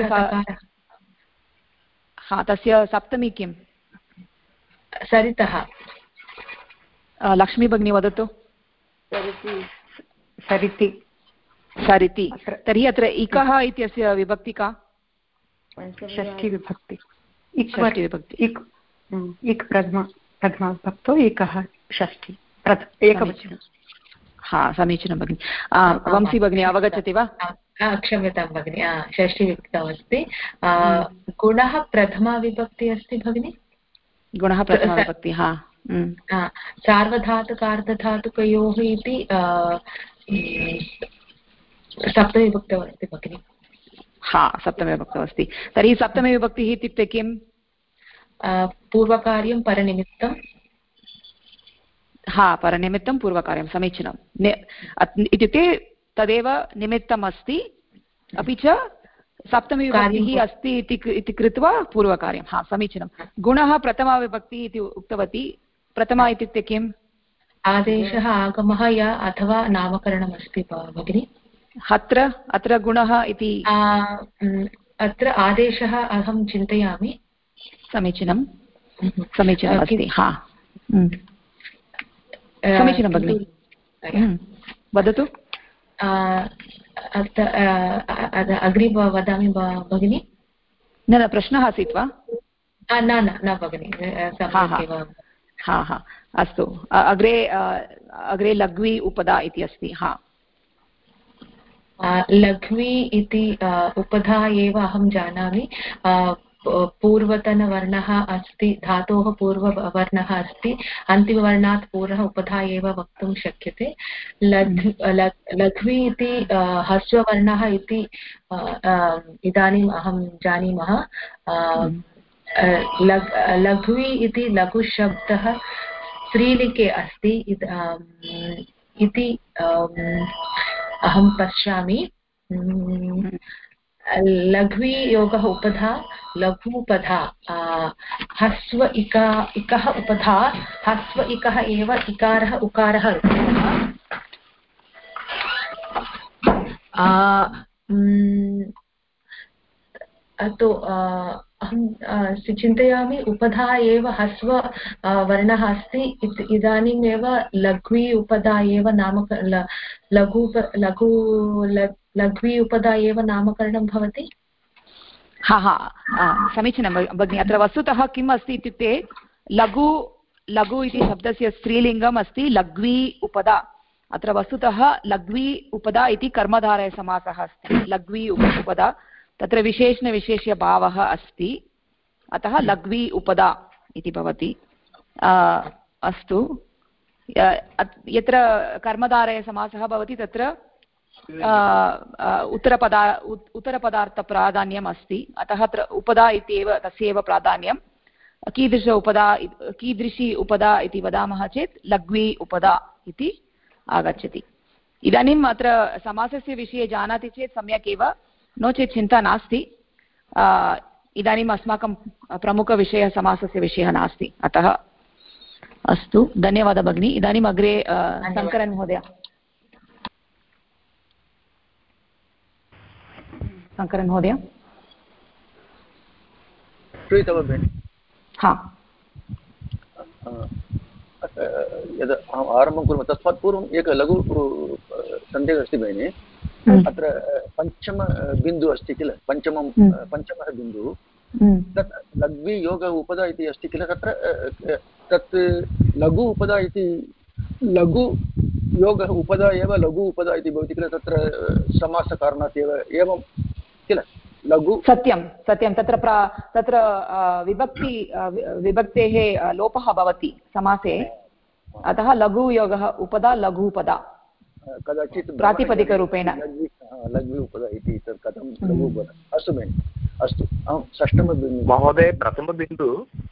तस्य सप्तमी किं सरितः लक्ष्मी भगिनी वदतु सरिति तर्हि अत्र इकः इत्यस्य विभक्ति का षष्ठी विभक्ति इक् प्रथमाविभक्तौ एकः षष्ठी एकवचनं समीचीनं भगिनि वंशी भगिनी अवगच्छति वा क्षम्यतां भगिनि षष्ठी विभक्तौ अस्ति गुणः प्रथमाविभक्ति अस्ति भगिनि गुणः प्रथमाविभक्ति सार्वधातुकार्धधातुकयोः इति सप्तमीविभक्तौ अस्ति भगिनि सप्तमीविभक्तौ अस्ति तर्हि सप्तमीविभक्तिः इत्युक्ते किं पूर्वकार्यं परनिमित्तं परनिमित्तं पूर्वकार्यं समीचीनम् इत्युक्ते तदेव निमित्तम् अस्ति अपि च सप्तमीविभक्तिः अस्ति इति कृत्वा पूर्वकार्यं समीचीनं गुणः प्रथमाविभक्तिः इति उक्तवती प्रथमा इत्युक्ते किम् आदेशः आगमः या अथवा नामकरणमस्ति भगिनि अत्र गुणः इति अत्र आदेशः अहं चिन्तयामि समीचीनम् अस्ति समीचीनं भगिनि वदतु अग्रे वदामि भगिनि न प्रश्नः आसीत् वा न भगिनि अस्तु अग्रे लघ्वी उपधा इति अस्ति लघ्वी इति उपधा एव अहं जानामि पूर्वतनवर्णः अस्ति, धातोः पूर्ववर्णः अस्ति, अन्तिमवर्णात् पूर्वः उपधा एव वक्तुं शक्यते। लघ्वी इति ह्रस्ववर्णः इति इदानीम् अहं जानीमः। लघ्वी इति लघुशब्दः स्त्रीलिङ्गे अस्ति इति अहं पश्यामि। लघ्वी योगः उपधा लघुपधा, ह्रस्व इकः उपधा, ह्रस्व इकः एव इकारः उकारः तो अहं चिन्तयामि उपधा एव ह्रस्व वर्णः अस्ति। इदानीमेव लघ्वी उपधा एव लघ्वी उपधा एव नामकरणं भवति। समीचीनं भगिनि। अत्र वस्तुतः किम् अस्ति इत्युक्ते लघु इति शब्दस्य स्त्रीलिङ्गम् अस्ति लघ्वी उपधा। अत्र वस्तुतः लघ्वी उपधा इति कर्मधारयसमासः अस्ति। लघ्वी उपधा तत्र विशेषणविशेष्यभावः अस्ति, अतः लघ्वी उपधा इति भवति। अस्तु, यत्र कर्मधारयसमासः भवति तत्र उत्तरपदार्थप्राधान्यम् अस्ति, अतः अत्र उपधा इत्येव तस्यैव प्राधान्यं। कीदृशी उपधा इति वदामः चेत् लघ्वी उपधा इति आगच्छति। इदानीम् अत्र समासस्य विषये जानाति चेत् सम्यक् एव, नो चेत् चिन्ता नास्ति। इदानीम् अस्माकं प्रमुखविषयः समासस्य विषयः नास्ति, अतः अस्तु, धन्यवादः भगिनी। इदानीम् अग्रे शङ्करन् महोदय। शङ्करन् महोदय श्रूयते वा भगिनि? यद् अहम् आरम्भं कुर्मः तस्मात् पूर्वम् एकः लघु सन्देहः अस्ति भगिनि। अत्र पञ्चमबिन्दुः अस्ति किल, पञ्चमः बिन्दुः, तत् लघ्वी योग उपधा इति अस्ति किल, तत्र तत् लघु उपधा इति लघु योगः उपधा एव लघु उपधा इति भवति किल, तत्र समासकारणात् एव एवं किल लघु। सत्यं तत्र विभक्तेः लोपः भवति समासे, अतः लघुयोगः उपधा लघुपदा कदाचित् प्रातिपदिकरूपेण लघ्वी उपधा इति कथं लघुपदा। अस्तु भगिनि, अस्तु। अहं षष्ठमबिन्दुः महोदय, प्रथमबिन्दु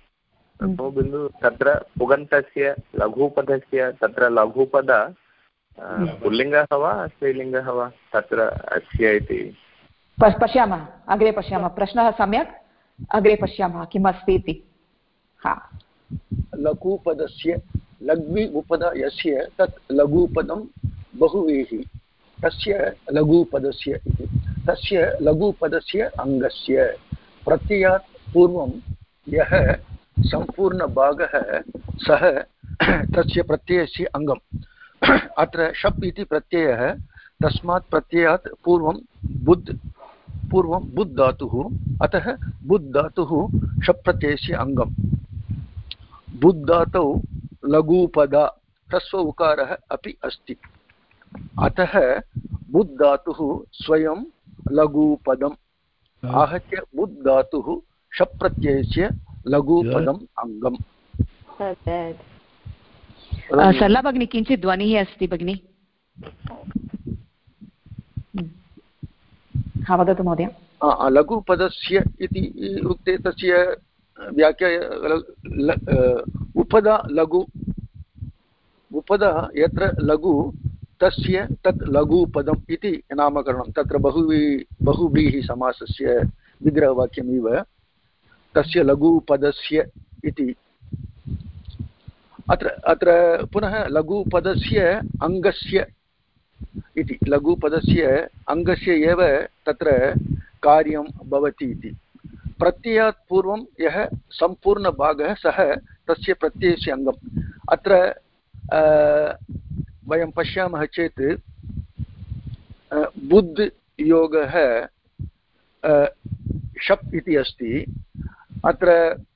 तत्र पुगन्तस्य लघुपदस्य तत्र लघुपदा पुल्लिङ्गः वा स्त्रीलिङ्गः वा तत्र अस्य इति पश्यामः, अग्रे पश्यामः। प्रश्नः सम्यक्, अग्रे पश्यामः किम् अस्ति इति। लघुपदस्य लघ्वी उपधा यस्य तत् लघुपदं बहुव्रीहि, तस्य लघुपदस्य इति। तस्य लघुपदस्य अङ्गस्य प्रत्ययात् पूर्वं यः सम्पूर्णभागः सः तस्य प्रत्ययस्य अङ्गम्। अत्र शप् इति प्रत्ययः, तस्मात् प्रत्ययात् पूर्वं बुद् धातुः, अतः बुद् धातुः शप् प्रत्ययस्य अङ्गम्। बुद् धातौ लघुपदा ह्रस्व उकारः अपि अस्ति, अतः बुद् धातुः स्वयं लघुपदम् आहत्य बुद् धातुः शप् प्रत्ययस्य लघुपदम् अङ्गम्। सरला भगिनी, किञ्चित् ध्वनिः अस्ति भगिनि। वदतु महोदय। लघुपदस्य इति उक्ते तस्य व्याख्या उपधा लघु, उपधा यत्र लघु तस्य तत् लघुपदम् इति नामकरणं। तत्र बहुव्रीहि समासस्य विग्रहवाक्यमिव तस्य लघुपदस्य इति। अत्र पुनः लघुपदस्य अङ्गस्य इति, लघुपदस्य अङ्गस्य एव तत्र कार्यं भवति इति। प्रत्ययात् पूर्वं यः सम्पूर्णभागः सः तस्य प्रत्ययस्य अङ्गम्। अत्र वयं पश्यामः चेत् बुद् योगः शप् इति अस्ति। अत्र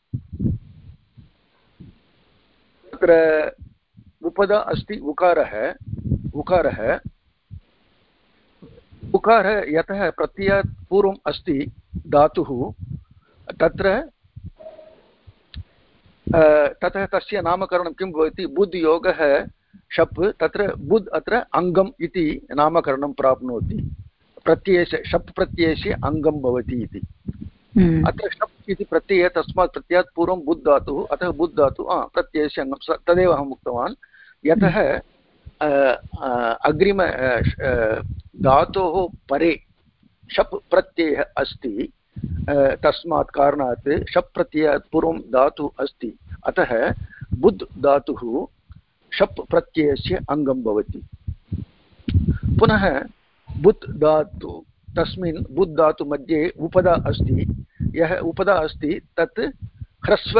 उपधा अस्ति उकारः यतः प्रत्ययात् पूर्वम् अस्ति धातुः, तत्र ततः तस्य नामकरणं किं भवति बुद् योगः शप् तत्र बुद् अत्र अङ्गम् इति नामकरणं प्राप्नोति प्रत्ययस्य शप् प्रत्ययस्य अङ्गं भवति इति अत्र शप् इति प्रत्ययः तस्मात् प्रत्ययात् पूर्वं बुद् धातुः अतः बुद् धातुः प्रत्ययस्य अङ्गं तदेव अहम् उक्तवान् यतः अग्रिम धातोः परे शप् प्रत्ययः अस्ति तस्मात् कारणात् शप् प्रत्ययात् पूर्वं धातुः अस्ति अतः बुद् धातुः शप् प्रत्ययस्य अङ्गं भवति पुनः बुद् धातु तस्मिन् बुद् धातु मध्ये उपदा अस्ति यः उपदा अस्ति तत् ह्रस्व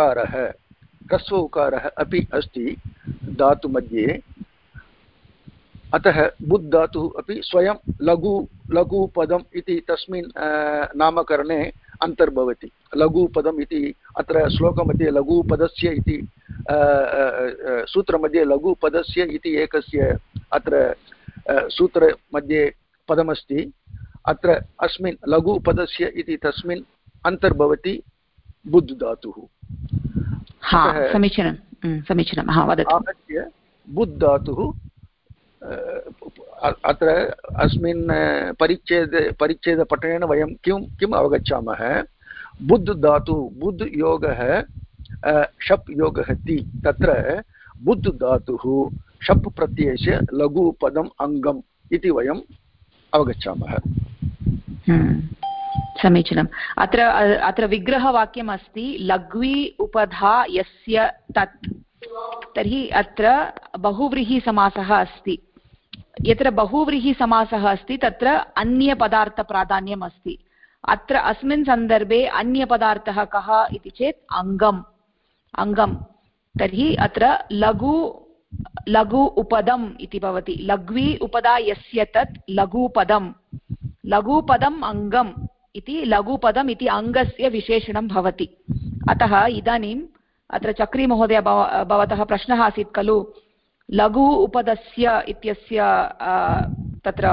उकारः अपि अस्ति धातु मध्ये अतः बुद् धातुः अपि स्वयं लघुपदम् इति तस्मिन् नामकरणे अन्तर्भवति लघुपदम् इति अत्र श्लोकमध्ये लघुपदस्य इति सूत्रमध्ये लघुपदस्य इति एकस्य अत्र सूत्रमध्ये पदमस्ति अत्र अस्मिन् लघुपदस्य इति तस्मिन् अन्तर्भवति बुद् धातुः समीचीनं आहत्य बुद् धातुः अत्र अस्मिन् परिच्छेदपठनेन वयं किम् अवगच्छामः बुद् धातु बुद् योगः शप् योगः ति तत्र बुद् धातुः शप् प्रत्ययस्य लघुपदम् अङ्गम् इति वयम् अवगच्छामः समीचीनम् अत्र विग्रहवाक्यम् अस्ति लघ्वी उपधा यस्य तत् तर्हि अत्र बहुव्रीहिसमासः अस्ति यत्र बहुव्रीहिसमासः अस्ति तत्र अन्यपदार्थप्राधान्यम् अस्ति अत्र अस्मिन् सन्दर्भे अन्यपदार्थः कः इति चेत् अङ्गं तर्हि अत्र लघु उपदम् इति भवति लघ्वी उपदा यस्य तत् लघुपदम् अङ्गम् इति लघुपदम् इति अङ्गस्य विशेषणं भवति अतः इदानीम् अत्र चक्री महोदय भवतः प्रश्नः आसीत् खलु लघु उपदस्य इत्यस्य तत्र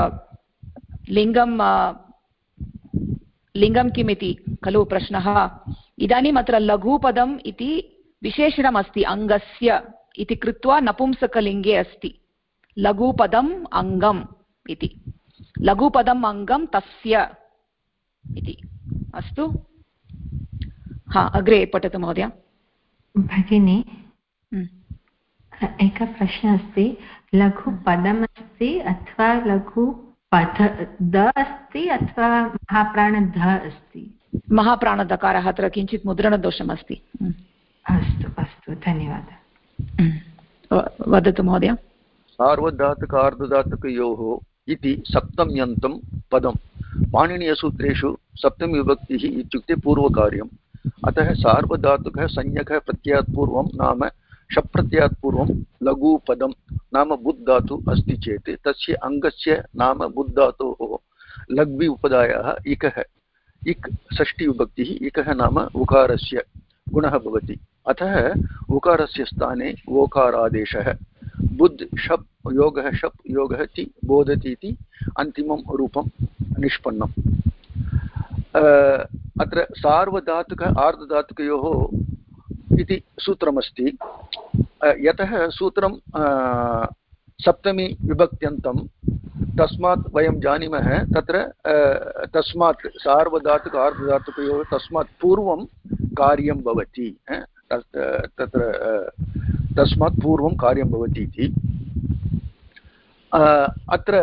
लिङ्गं किम् इति खलु प्रश्नः इदानीम् अत्र लघुपदम् इति विशेषणमस्ति अङ्गस्य इति कृत्वा नपुंसकलिङ्गे अस्ति लघुपदम् अङ्गम् इति लघुपदम् अङ्गं तस्य इति अस्तु अग्रे पठतु महोदय भगिनी एकः प्रश्नः अस्ति लघुपदमस्ति अथवा लघुपद अस्ति अथवा महाप्राणध अस्ति महाप्राणदकारः अत्र किञ्चित् मुद्रणदोषमस्ति अस्तु धन्यवादः वदतु महोदय सार्वधातुक आर्धधातुकयोः इति सप्तम्यन्तं पदं पाणिनीयसूत्रेषु सप्तमीविभक्तिः इत्युक्ते पूर्वकार्यम् अतः सार्वधातुकः संज्ञकः प्रत्ययात् पूर्वं नाम शप् प्रत्ययात् पूर्वं लघुपदं नाम बुद् धातु अस्ति चेत् तस्य अङ्गस्य नाम बुद् धातोः लघ्वी उपधायाः इक् षष्ठीविभक्तिः इकः नाम उकारस्य गुणः भवति अतः उकारस्य स्थाने ओकारादेशः बुद् शप् योगः ति बोधति इति अन्तिमं रूपं निष्पन्नम् अत्र सार्वधातुक आर्धधातुकयोः इति सूत्रमस्ति यतः सूत्रं सप्तमी विभक्त्यन्तं तस्मात् वयं जानीमः तत्र तस्मात् सार्वधातुक आर्धधातुकयोः तस्मात् पूर्वं कार्यं भवति तत्र तस्मात् पूर्वं कार्यं भवति इति अत्र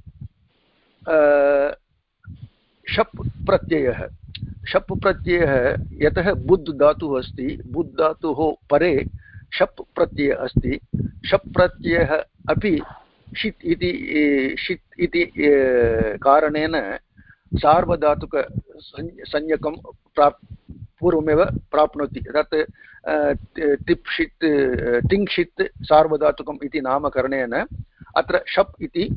शप् प्रत्ययः यतः बुद् धातुः अस्ति बुद् धातुः परे शप् प्रत्ययः अस्ति शप् प्रत्ययः अपि षित् इति कारणेन सार्वधातुक संज्ञकं पूर्वमेव प्राप्नोति तत् तिप्षित् तिङ्क्षित् सार्वधातुकम् इति नामकरणेन अत्र शप् इति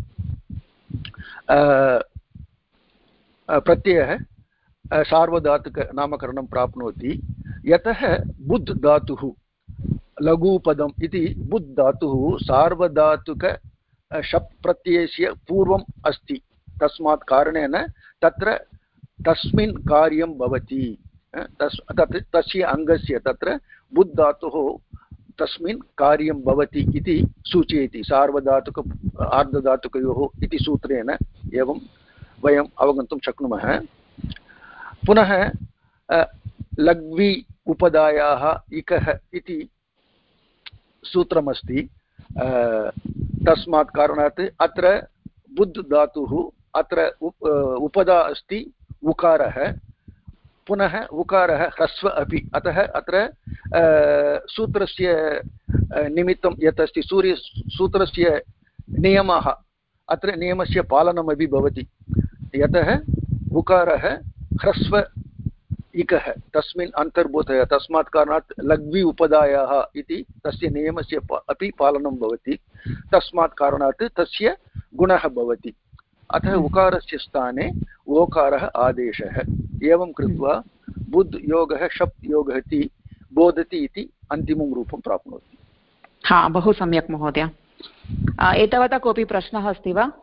प्रत्ययः सार्वधातुकनामकरणं प्राप्नोति यतः बुद् धातुः लघुपदम् इति बुद् धातुः सार्वधातुक शप् प्रत्ययस्य पूर्वम् अस्ति तस्मात् कारणेन तत्र तस्मिन् कार्यं भवति तस्य अङ्गस्य तत्र बुद् धातुः तस्मिन् कार्यं भवति इति सूचयति सार्वधातुक आर्धधातुकयोः इति सूत्रेण एवं वयम् अवगन्तुं शक्नुमः। पुनः लघ्वी उपधायाः इकः इति सूत्रमस्ति। तस्मात् कारणात् अत्र बुद् धातुः अत्र उपधा अस्ति उकारः, पुनः उकारः ह्रस्व अपि, अतः अत्र सूत्रस्य निमित्तं यत् अस्ति सूत्रस्य नियमः, अत्र नियमस्य पालनमपि भवति। यतः उकारः ह्रस्व इकः तस्मिन् अन्तर्भूतः, तस्मात् कारणात् लघ्वी उपधायाः इति तस्य नियमस्य अपि पालनं भवति। तस्मात् कारणात् तस्य गुणः भवति। अतः उकारस्य स्थाने ओकारः आदेशः। एवं कृत्वा बुद् योगः शप् योगः ति बोधति इति अन्तिमं रूपं प्राप्नोति। हा, बहु सम्यक् महोदय। एतावता कोऽपि प्रश्नः अस्ति वा?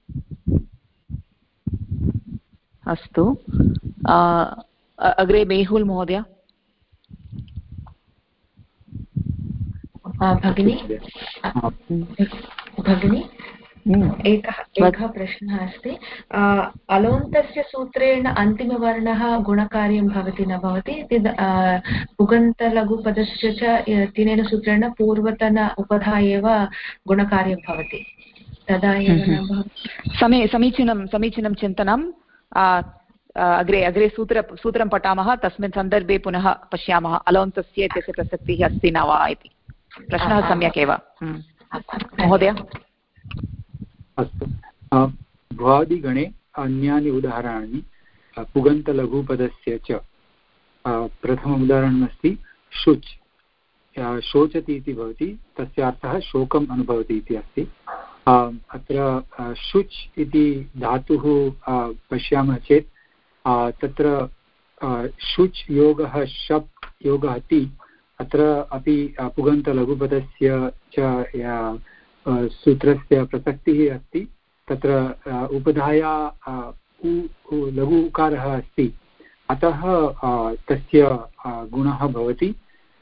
अस्तु, अग्रे मेहुल् महोदय। भगिनी एकः प्रश्नः अस्ति। अलोन्तस्य सूत्रेण अन्तिमवर्णः गुणकार्यं भवति न भवति इति पुगन्तलघुपदस्य च तेन सूत्रेण पूर्वतन उपधा एव गुणकार्यं भवति, तदा एव न भवति। समीचीनं चिन्तनम्। अग्रे सूत्रं पठामः, तस्मिन् सन्दर्भे पुनः पश्यामः अलोन्तस्य इत्यस्य प्रसक्तिः अस्ति न वा इति। प्रश्नः सम्यक् एव महोदय। अस्तु, भ्वादिगणे अन्यानि उदाहरणानि पुगन्तलघुपदस्य च। प्रथमम् उदाहरणमस्ति शुच्। शोचति इति भवति, तस्य अर्थः शोकम् अनुभवति इति अस्ति। अत्र शुच् इति धातुः पश्यामः चेत् तत्र शुच् योगः शप् योगः ति, अत्र अपि पुगन्तलघुपदस्य च सूत्रस्य प्रसक्तिः अस्ति। तत्र उपधाया लघु उकारः अस्ति, अतः तस्य गुणः भवति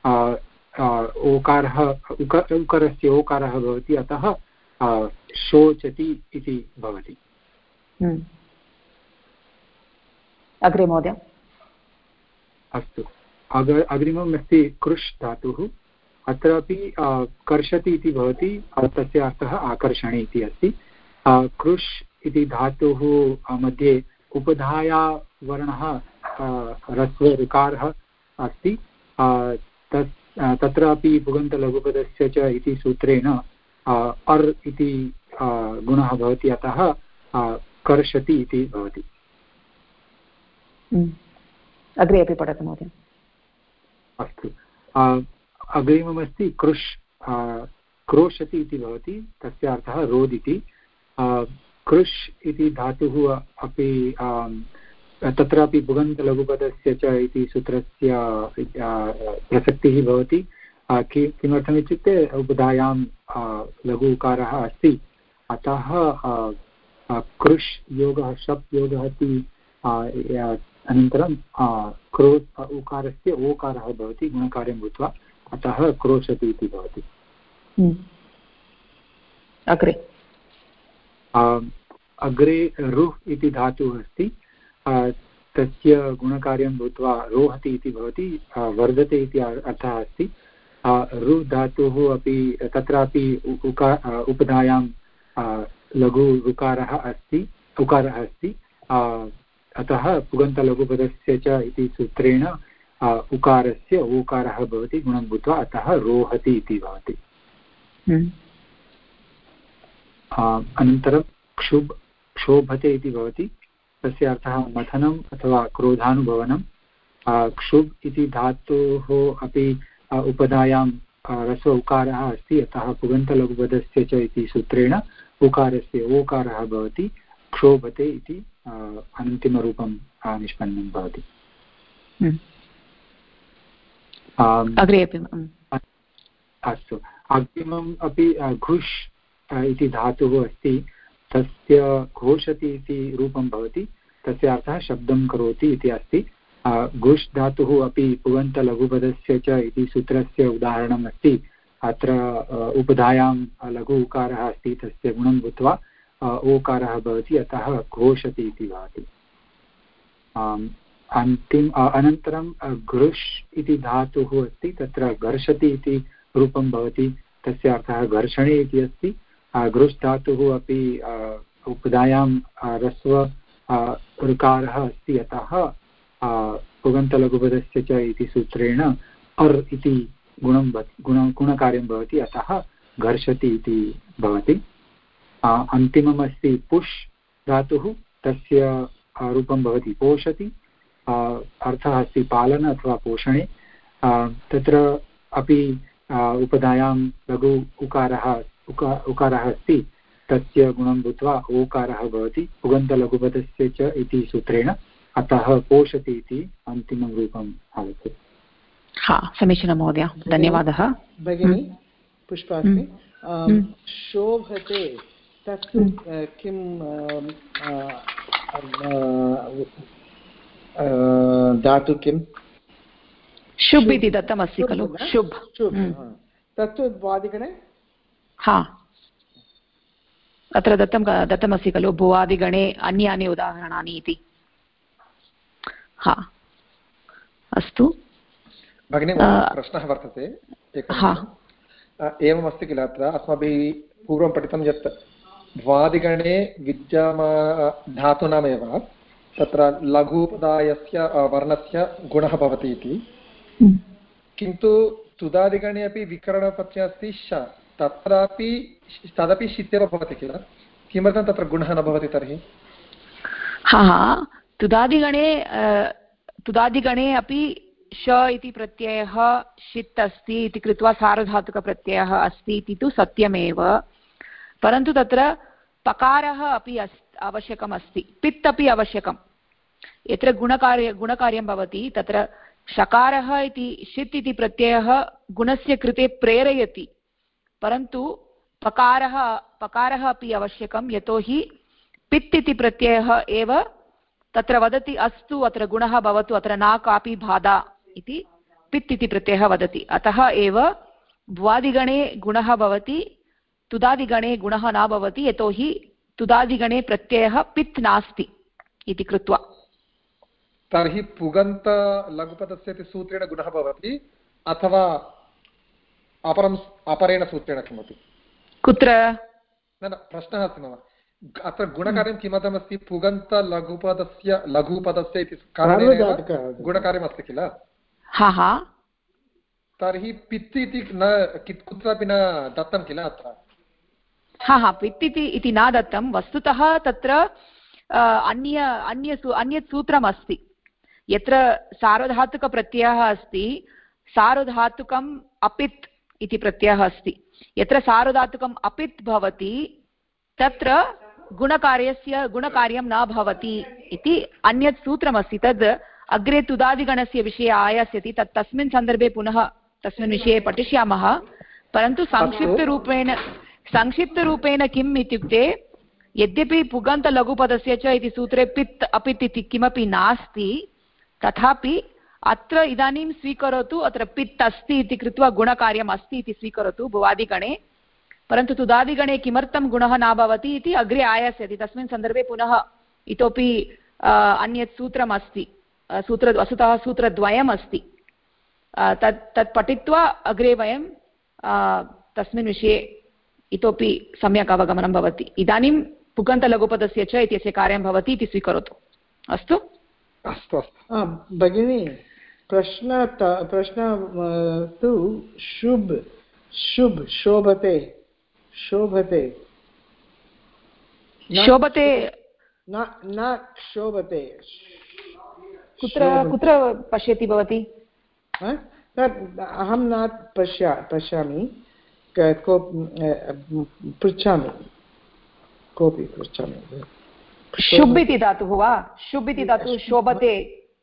ओकारः, उकारस्य ओकारः भवति, अतः शोचति इति भवति। अग्रे महोदय। अस्तु, अग्रिमम् अस्ति कृष् धातुः। अत्रापि कर्षति इति भवति, तस्य अर्थः आकर्षणे इति अस्ति। कृष् इति धातुः मध्ये उपधाया वर्णः ह्रस्वऋकारः अस्ति। तत्रापि पुगन्तलघुपदस्य च इति सूत्रेण अर् इति गुणः भवति, अतः कर्षति इति भवति। अग्रे अपि पठतु महोदय। अस्तु, अग्रिममस्ति कृष्। क्रोशति इति भवति, तस्य अर्थः रोदिति। कृष् इति धातुः अपि तत्रापि पुगन्तलघुपदस्य च इति सूत्रस्य प्रसक्तिः भवति। किमर्थमित्युक्ते उपधायां लघु उकारः अस्ति, अतः कृष् योगः शप् योगः इति अनन्तरं उकारस्य ओकारः भवति गुणकार्यं भूत्वा, अतः क्रोशति इति भवति। अग्रे रुह् इति धातुः अस्ति, तस्य गुणकार्यं भूत्वा रोहति इति भवति, वर्धते इति अर्थः अस्ति। रुह् धातुः अपि तत्रापि उपधायां लघु उकारः अस्ति, अतः पुगन्तलघुपदस्य च इति सूत्रेण उकारस्य ओकारः भवति गुणं भूत्वा, अतः रोहति इति भवति। अनन्तरं क्षोभते इति भवति, तस्य अर्थः मथनम् अथवा क्रोधानुभवनं। क्षुब् इति धातोः अपि उपधायां ह्रस्व उकारः अस्ति, अतः पुगन्तलघुपदस्य च इति सूत्रेण उकारस्य ओकारः भवति, क्षोभते इति अन्तिमरूपं निष्पन्नं भवति। अग्रे अपि अस्तु, अग्रिमम् अपि घुष् इति धातुः अस्ति, तस्य घोषति इति रूपं भवति, तस्य अर्थः शब्दं करोति इति अस्ति। गुष् धातुः अपि पुगन्तलघुपदस्य च इति सूत्रस्य उदाहरणम् अस्ति। अत्र उपधायां लघु उकारः अस्ति, तस्य गुणं भूत्वा ओकारः भवति, अतः घोषति इति भवति। अनन्तरं घृष् इति धातुः अस्ति, तत्र घर्षति इति रूपं भवति, तस्य अर्थः घर्षणे इति अस्ति। घृष् धातुः अपि उपधायां ह्रस्व ऋकारः अस्ति, अतः पुगन्तलघुपदस्य च इति सूत्रेण अर् इति गुणकार्यं भवति, अतः घर्षति इति भवति। अन्तिमम् अस्ति पुष् धातुः, तस्य रूपं भवति पोषति, अर्थः अस्ति पालन अथवा पोषणे। तत्र अपि उपधायां लघु उकारः अस्ति, तस्य गुणं भूत्वा ओकारः भवति, पुगन्तलघुपदस्य च इति सूत्रेण, अतः पोषति इति अन्तिमं रूपम् आगच्छति। हा, समीचीनं महोदय, धन्यवादः। भगिनी पुष्पास्मि। शोभते तत्तु किं धातु किं? शुभ इति दत्तमस्ति खलु? शुभ तत्तु भुवादिगणे? हा, अत्र दत्तमस्ति खलु भुवादिगणे अन्यानि उदाहरणानि इति। हा, अस्तु भगिनी, प्रश्नः वर्तते एवमस्ति किल, अत्र अस्माभिः पूर्वं पठितं यत् भ्वादिगणे धातूनामेव तत्र लघुपदायस्य वर्णस्य गुणः भवति इति, किन्तु तुदादिगणे अपि विकरणप्रत्ययः अस्ति श, तदपि शित्येव भवति किल, किमर्थं तत्र गुणः न भवति तर्हि? हा, तुदादिगणे अपि श इति प्रत्ययः षित् अस्ति इति कृत्वा सार्वधातुकप्रत्ययः अस्ति इति तु सत्यमेव, परन्तु तत्र पकारः अपि आवश्यकम् अस्ति, पित् अपि आवश्यकं। यत्र गुणकार्यं भवति तत्र शकारः इति षित् इति प्रत्ययः गुणस्य कृते प्रेरयति, परन्तु पकारः अपि आवश्यकं, यतोहि पित् इति प्रत्ययः एव तत्र वदति अस्तु अत्र गुणः भवतु, अत्र न कापि बाधा इति पित् इति प्रत्ययः वदति। अतः एव भ्वादिगणे गुणः भवति, तुदादिगणे गुणः न भवति, यतोहि तुदादिगणे प्रत्ययः पित् नास्ति इति कृत्वा। तर्हि पुगन्त लघुपदस्य इति सूत्रेण गुणः भवति अथवा अपरेण सूत्रेण किमपि? कुत्र? न, प्रश्नः अस्ति मम। अत्र गुणकार्यं किमर्थमस्ति? पुगन्त लघुपदस्य इति कारणेन गुणकार्यमस्ति किल? हा, तर्हि पित् इति न कुत्रापि न दत्तं किल अत्र? हा, पित् इति न दत्तं। वस्तुतः तत्र अन्यत् सूत्रम् अस्ति, यत्र सार्वधातुकप्रत्ययः अस्ति, सार्वधातुकम् अपित् इति प्रत्ययः अस्ति। यत्र सार्वधातुकम् अपित् भवति तत्र गुणकार्यं न भवति इति अन्यत् सूत्रमस्ति। तद् अग्रे तुदादिगणस्य विषये आयास्यति, तस्मिन् सन्दर्भे पुनः तस्मिन् विषये पठिष्यामः। परन्तु संक्षिप्तरूपेण किम् इत्युक्ते, यद्यपि पुगन्तलघुपदस्य च इति सूत्रे पित् अपित् इति किमपि नास्ति, तथापि अत्र इदानीं स्वीकरोतु, अत्र पित् अस्ति इति कृत्वा गुणकार्यम् अस्ति इति स्वीकरोतु भुवादिगणे, परन्तु तुदादिगणे किमर्थं गुणः न भवति इति अग्रे आयास्यति। तस्मिन् सन्दर्भे पुनः इतोपि अन्यत् सूत्रम् अस्ति, वस्तुतः सूत्रद्वयम् अस्ति, तत् पठित्वा अग्रे वयं तस्मिन् विषये इतोपि सम्यक् अवगमनं भवति। इदानीं पुगन्तलघुपदस्य च इत्यस्य कार्यं भवति इति स्वीकरोतु। अस्तु अस्तु अस्तु भगिनी, प्रश्न तु शुभ शोभते न शोभते। कुत्र पश्यति भवती? अहं न पश्यामि, कोऽपि पृच्छामि। शुभ इति धातुः वा? शुभ इति धातुः शोभते।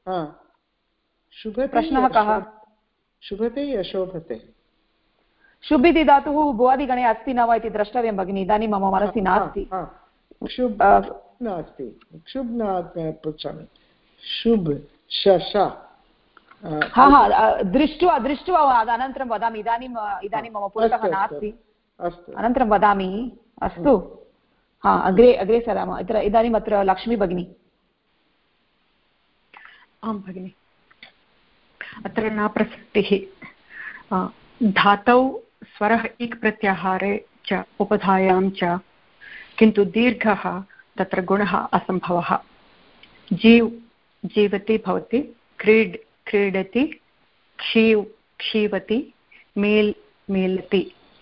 प्रश्नः कः? शुभते या शोभते? शुभ इति धातुः भुवादिगणे अस्ति न वा इति द्रष्टव्यं भगिनि, इदानीं मम मनसि नास्ति। शुभ नास्ति, शुभ न पृच्छामि। शुभ दृष्ट्वा अनन्तरं वदामि। इदानीं मम पुरतः नास्ति, अनन्तरं वदामि। अस्तु, अग्रे सरामः। इदानीम् अत्र लक्ष्मी भगिनी। आं भगिनि, अत्र न प्रसक्तिः। धातौ स्वरः इक् प्रत्याहारे च उपधायां च, किन्तु दीर्घः तत्र गुणः असम्भवः। जीवति भवति, क्रीडति, क्षीवति, मेलति।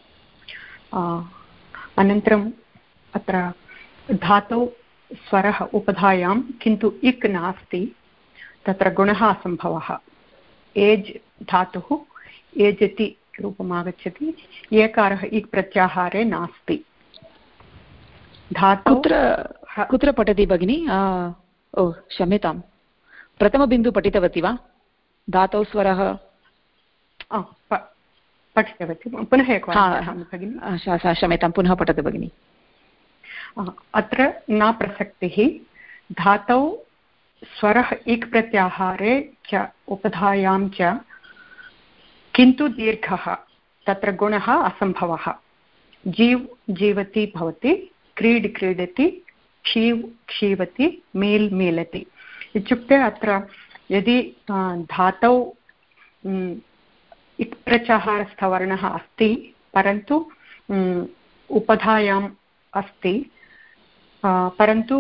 अनन्तरम् अत्र धातौ स्वरः उपधायां, किन्तु इक् नास्ति, तत्र गुणः असम्भवः। एज् धातुः एजति रूपम् आगच्छति, एकारः इक् प्रत्याहारे नास्ति। धातु कुत्र पठति भगिनि? क्षम्यतां, प्रथमबिन्दु पठितवती वा? धातौ स्वरः पठितवती, पुनः एकवारं भगिनि। क्षम्यतां, पुनः पठतु भगिनि। अत्र न प्रसक्तिः। धातौ स्वरः इक् प्रत्याहारे च उपधायां च, किन्तु दीर्घः, तत्र गुणः असम्भवः। जीवति भवति, क्रीडति, क्षीवति, मेलति। इत्युक्ते अत्र यदि धातौ इक् प्रत्याहारस्थवर्णः अस्ति, परन्तु उपधायाम् अस्ति, परन्तु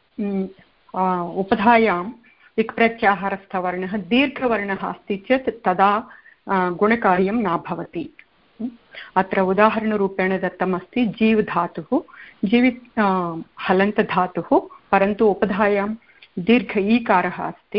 उपधायाम् इक् प्रत्याहारस्थवर्णः दीर्घवर्णः अस्ति चेत् तदा गुणकार्यं न भवति। अत्र उदाहरणरूपेण दत्तमस्ति जीव् धातुः, हलन्तधातुः, परन्तु उपधायां दीर्घ ईकारः अस्ति,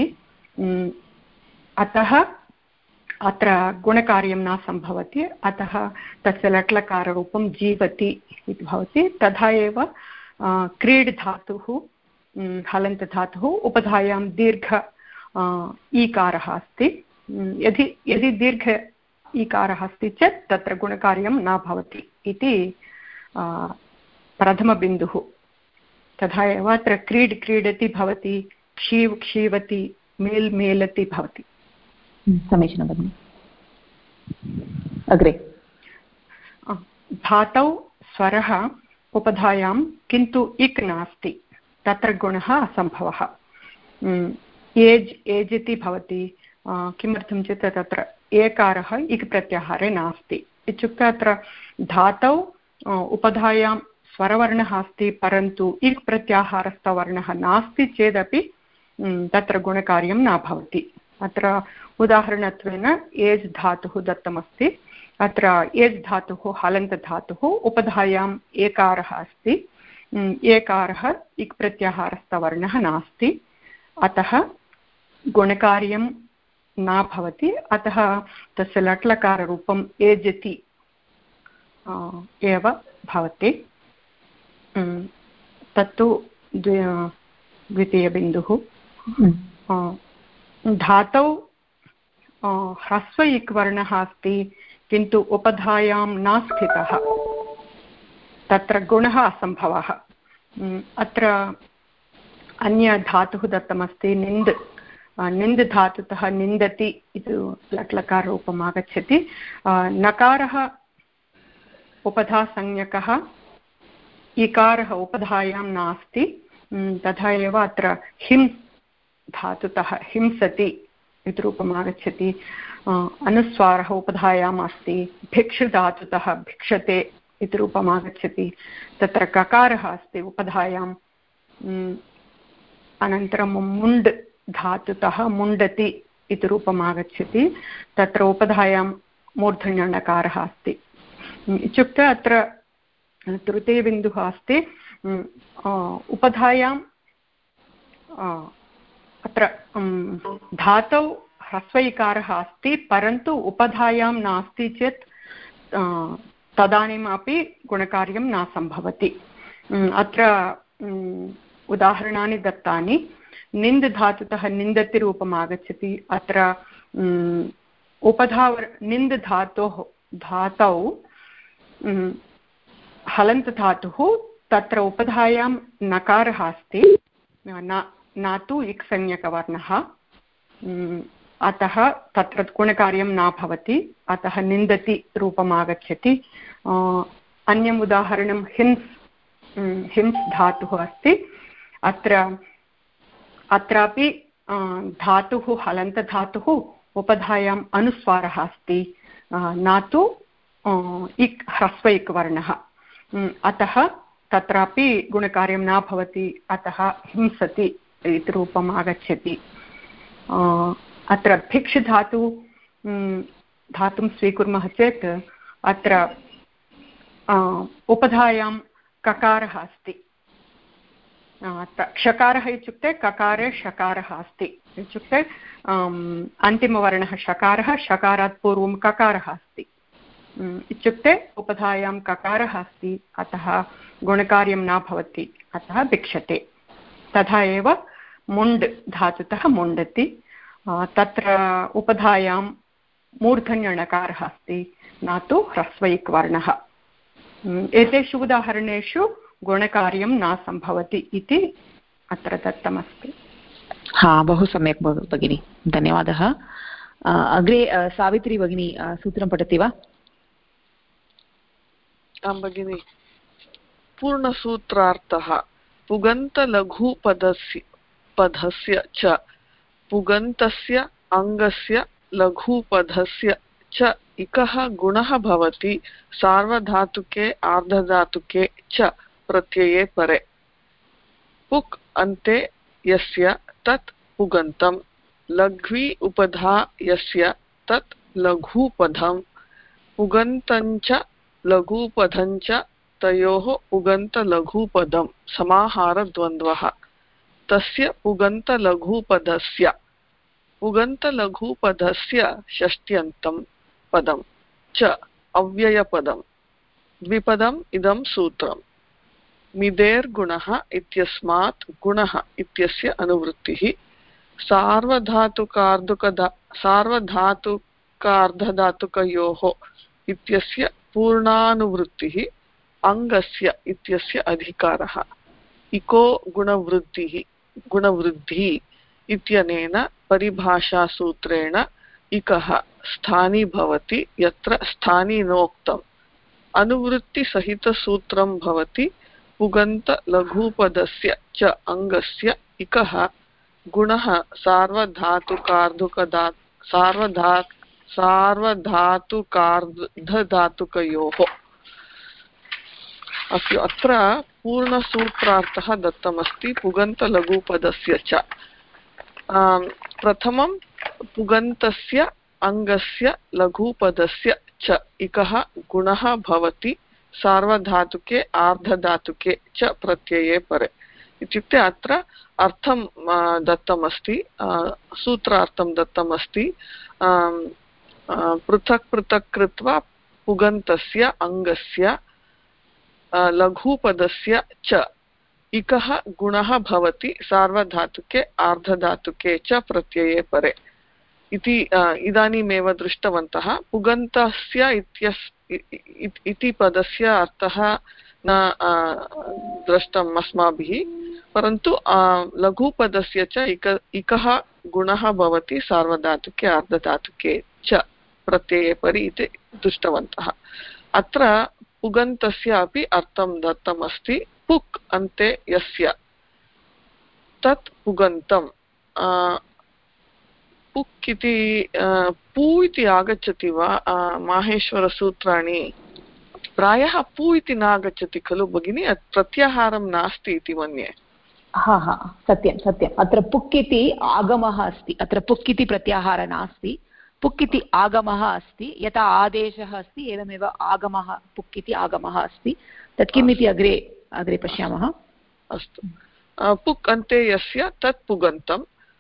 अतः अत्र गुणकार्यं न सम्भवति। अतः तस्य लट्लकाररूपं जीवति इति भवति। तथा एव क्रीड् धातुः, हलन्तधातुः, उपधायां दीर्घ ईकारः अस्ति। यदि दीर्घ ईकारः अस्ति चेत् तत्र गुणकार्यं न भवति इति प्रथमबिन्दुः। तथा एव अत्र क्रीडति भवति, क्षीवति, मेलति भवति। समीचीनं भगिनि। अग्रे धातौ स्वरः उपधायां, किन्तु इक् नास्ति, तत्र गुणः असम्भवः। एजति भवति, किमर्थं चेत् तत्र एकारः इक् प्रत्याहारे नास्ति। इत्युक्ते अत्र धातौ उपधायां स्वरवर्णः अस्ति, परन्तु इक् प्रत्याहारस्थवर्णः नास्ति चेदपि तत्र गुणकार्यं न भवति। अत्र उदाहरणत्वेन एज् धातुः दत्तमस्ति। अत्र एज् धातुः हलन्तधातुः, उपधायाम् एकारः अस्ति, एकारः इक् प्रत्याहारस्थवर्णः नास्ति, अतः गुणकार्यं न भवति। अतः तस्य लट्लकाररूपम् एजति एव भवति। तत्तु द्वितीयबिन्दुः। धातौ ह्रस्व इक् वर्णः अस्ति, किन्तु उपधायां न स्थितः, तत्र गुणः असम्भवः। अत्र अन्यधातुः दत्तमस्ति निन्द् धातुतः निन्दति इति लट्लकाररूपम् आगच्छति। नकारः उपधासंज्ञकः, इकारः उपधायां नास्ति। तथा एव अत्र हिं धातुतः हिंसति इति रूपम् आगच्छति। अनुस्वारः उपधायाम् अस्ति। भिक्षु धातुतः भिक्षते इति रूपम् आगच्छति। तत्र ककारः अस्ति उपधायाम्। अनन्तरं मुण्ड् धातुतः मुण्डति इति रूपम् आगच्छति। तत्र उपधायां मूर्धन्यणकारः अस्ति। इत्युक्ते अत्र तृतीयबिन्दुः अस्ति। उपधायां अत्र धातौ ह्रस्व इकारः अस्ति, परन्तु उपधायां नास्ति चेत् तदानीमपि गुणकार्यं न सम्भवति। अत्र उदाहरणानि दत्तानि। निन्द् धातुतः निन्दति रूपम् आगच्छति। अत्र निन्द् धातौ हलन्तधातुः, तत्र उपधायां नकारः अस्ति, न तु इक् संज्ञकवर्णः। अतः तत्र गुणकार्यं न भवति, अतः निन्दति रूपम् आगच्छति। अन्यम् उदाहरणं हिंस् धातुः अस्ति। अत्रापि धातुः हलन्तधातुः, उपधायाम् अनुस्वारः अस्ति, न तु इक् ह्रस्व इक् वर्णः। अतः तत्रापि गुणकार्यं न भवति, अतः हिंसति इति रूपम् आगच्छति। अत्र भिक्ष धातुं स्वीकुर्मः चेत् अत्र उपधायां ककारः अस्ति। षकारः इत्युक्ते ककारे षकारः अस्ति इत्युक्ते अन्तिमवर्णः षकारः, षकारात् पूर्वं ककारः अस्ति इत्युक्ते उपधायां ककारः अस्ति, अतः गुणकार्यं न भवति, अतः भिक्षते। तथा एव मुण्ड् धातुतः मुण्डति, तत्र उपधायां मूर्धन्यणकारः अस्ति, न तु ह्रस्वैक् वर्णः। एतेषु उदाहरणेषु गुणकार्यं न सम्भवति इति अत्र दत्तमस्ति। बहु सम्यक् भगिनी, धन्यवादः। अग्रे सावित्री भगिनी सूत्रं पठति वा? आं भगिनि। पूर्णसूत्रार्थः पुगन्तलघुपदस्य च पुगन्तस्य अङ्गस्य लघुपदस्य च इकः गुणः भवति सार्वधातुके आर्धधातुके च प्रत्यये परे। पुक् अन्ते यस्य तत् पुगन्तं, लघ्वी उपधा यस्य तत् लघुपदं, पुगन्तञ्च लघुपदञ्च तयोः पुगन्तलघुपदं समाहारद्वन्द्वः। तस्य पुगन्तलघुपदस्य षष्ट्यन्तं पदं च अव्ययपदं द्विपदम् इदं सूत्रम्। मिदेर्गुणः इत्यस्मात् गुणः इत्यस्य अनुवृत्तिः सार्वधातुकार्धधातुकयोः इत्यस्य पूर्णानुवृत्तिः अङ्गस्य इत्यस्य अधिकारः। इको गुणवृद्धिः इत्यनेन परिभाषासूत्रेण इकः स्थानी भवति यत्र स्थानिनोक्तम्। अनुवृत्तिसहितसूत्रं भवति पुगन्तलघुपदस्य च अङ्गस्य इकः गुणः सार्वधातुकार्धधातुकयोः। अत्र पूर्णसूत्रार्थः दत्तमस्ति पुगन्तलघुपदस्य च। प्रथमं पुगन्तस्य अङ्गस्य लघुपदस्य च इकः गुणः भवति सार्वधातुके आर्धधातुके च प्रत्यये परे। इत्युक्ते अत्र अर्थं दत्तमस्ति, सूत्रार्थं दत्तमस्ति। पृथक् पृथक् कृत्वा पुगन्तस्य अङ्गस्य लघुपदस्य च इकः गुणः भवति सार्वधातुके आर्धधातुके च प्रत्यये परे इति इदानीमेव दृष्टवन्तः। पुगन्तस्य इति पदस्य अर्थः न दृष्टम् अस्माभिः, परन्तु लघुपदस्य च इकः गुणः भवति सार्वधातुके आर्धधातुके च प्रत्यये परि इति दृष्टवन्तः। अत्र पुगन्तस्य अपि अर्थं दत्तमस्ति। पुक् अन्ते यस्य तत् पुगन्तं। पुक् इति पू इति आगच्छति वा? माहेश्वरसूत्राणि प्रायः पू इति नागच्छति खलु भगिनि? प्रत्याहारं नास्ति इति मन्ये। सत्यं सत्यम्। अत्र पुक् इति आगमः अस्ति, अत्र पुक् इति प्रत्याहारः नास्ति, पुक् इति आगमः अस्ति। यथा आदेशः अस्ति एवमेव आगमः, पुक् इति आगमः अस्ति। तत् किम् इति अग्रे पश्यामः। अस्तु। पुक् अन्ते यस्य तत् पुगन्तं,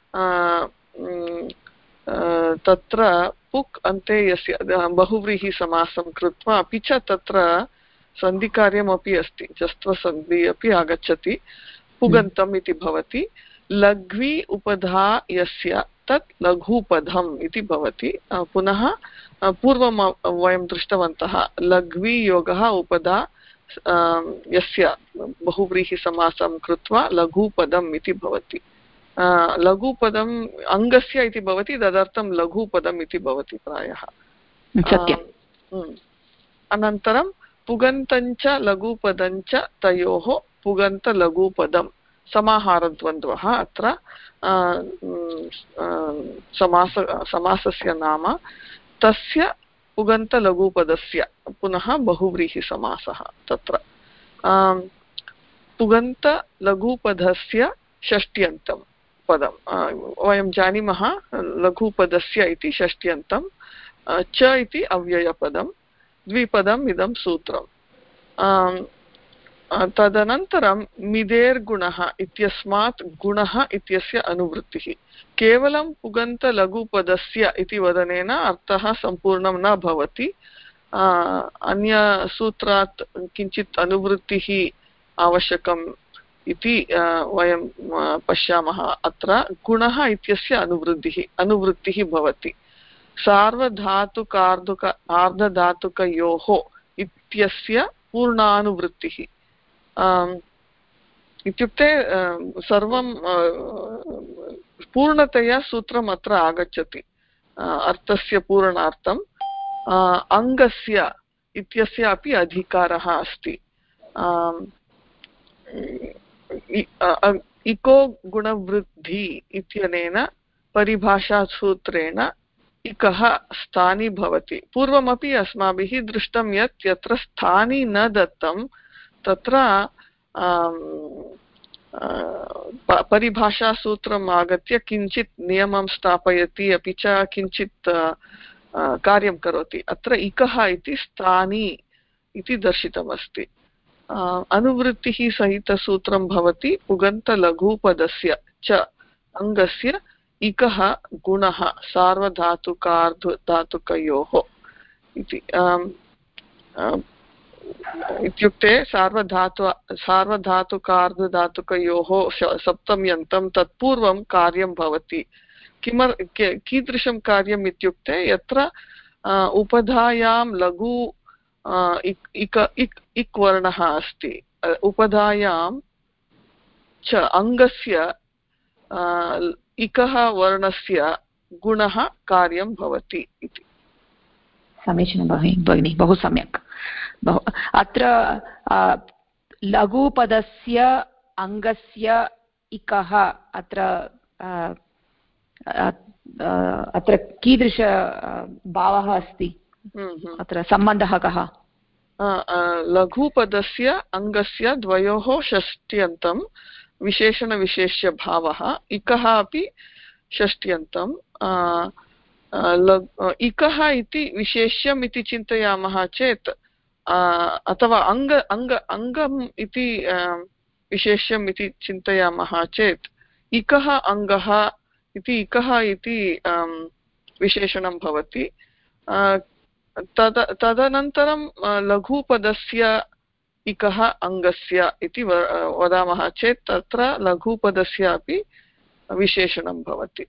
तत्र पुक् अन्ते यस्य बहुव्रीहिसमासं कृत्वा, अपि च तत्र सन्धिकार्यमपि अस्ति, जस्त्वसन्धिः अपि आगच्छति, पुगन्तम् इति भवति। लघ्वी उपधा यस्य तत् लघुपदम् इति भवति। पुनः पूर्वं वयं दृष्टवन्तः लघ्वी योगः उपधा यस्य बहुव्रीहिसमासं कृत्वा लघुपदम् इति भवति। लघुपदम् अङ्गस्य इति भवति, तदर्थं लघुपदम् इति भवति प्रायः। अनन्तरं पुगन्तञ्च लघुपदञ्च तयोः पुगन्तलघुपदं समाहारद्वन्द्वः। अत्र समासस्य नाम तस्य पुगन्तलघुपदस्य, पुनः बहुव्रीहिसमासः। तत्र पुगन्तलघुपदस्य षष्ट्यन्तं पदं वयं जानीमः। लघुपदस्य इति षष्ट्यन्तं, च इति अव्ययपदं, द्विपदम् इदं सूत्रम्। तदनन्तरं मिदेर्गुणः इत्यस्मात् गुणः इत्यस्य अनुवृत्तिः। केवलं पुगन्तलघुपदस्य इति वदनेन अर्थः सम्पूर्णं न भवति। अन्यसूत्रात् किञ्चित् अनुवृत्तिः आवश्यकम् इति वयं पश्यामः। अत्र गुणः इत्यस्य अनुवृत्तिः भवति। सार्वधातुकार्धधातुकयोः इत्यस्य पूर्णानुवृत्तिः इत्युक्ते सर्वं पूर्णतया सूत्रम् अत्र आगच्छति अर्थस्य पूर्णार्थम्। अङ्गस्य इत्यस्य अपि अधिकारः अस्ति। इको गुणवृद्धि इत्यनेन परिभाषासूत्रेण इकः स्थानी भवति। पूर्वमपि अस्माभिः दृष्टं यत् यत्र स्थानी न दत्तं तत्र परिभाषासूत्रम् आगत्य किञ्चित् नियमं स्थापयति, अपि च किञ्चित् कार्यं करोति। अत्र इकः इति स्थानी इति दर्शितमस्ति। अनुवृत्तिः सहितसूत्रं भवति पुगन्तलघुपदस्य च अङ्गस्य इकः गुणः सार्वधातुकार्धधातुकयोः इति। इत्युक्ते सार्वधातुकार्धधातुकयोः सप्तम्यन्तं तत्पूर्वं कार्यं भवति। कीदृशं कार्यम् इत्युक्ते यत्र उपधायां लघु इक् वर्णः अस्ति, उपधायां च अङ्गस्य इकः वर्णस्य गुणः कार्यं भवति इति। समीचीनं भगिनि, बहु सम्यक्। अत्र लघुपदस्य अङ्गस्य इकः अत्र कीदृश भावः अस्ति, अत्र सम्बन्धः कः? लघुपदस्य अङ्गस्य द्वयोः षष्ट्यन्तं विशेषणविशेष्यभावः, इकः अपि षष्ट्यन्तं। इकः इति विशेष्यम् इति चिन्तयामः चेत्, अथवा अङ्गम् इति विशेष्यम् इति चिन्तयामः चेत् इकः अङ्गः इति इकः इति विशेषणं भवति। तदनन्तरं लघुपदस्य इकः अङ्गस्य इति वदामः चेत् तत्र लघुपदस्य अपि विशेषणं भवति।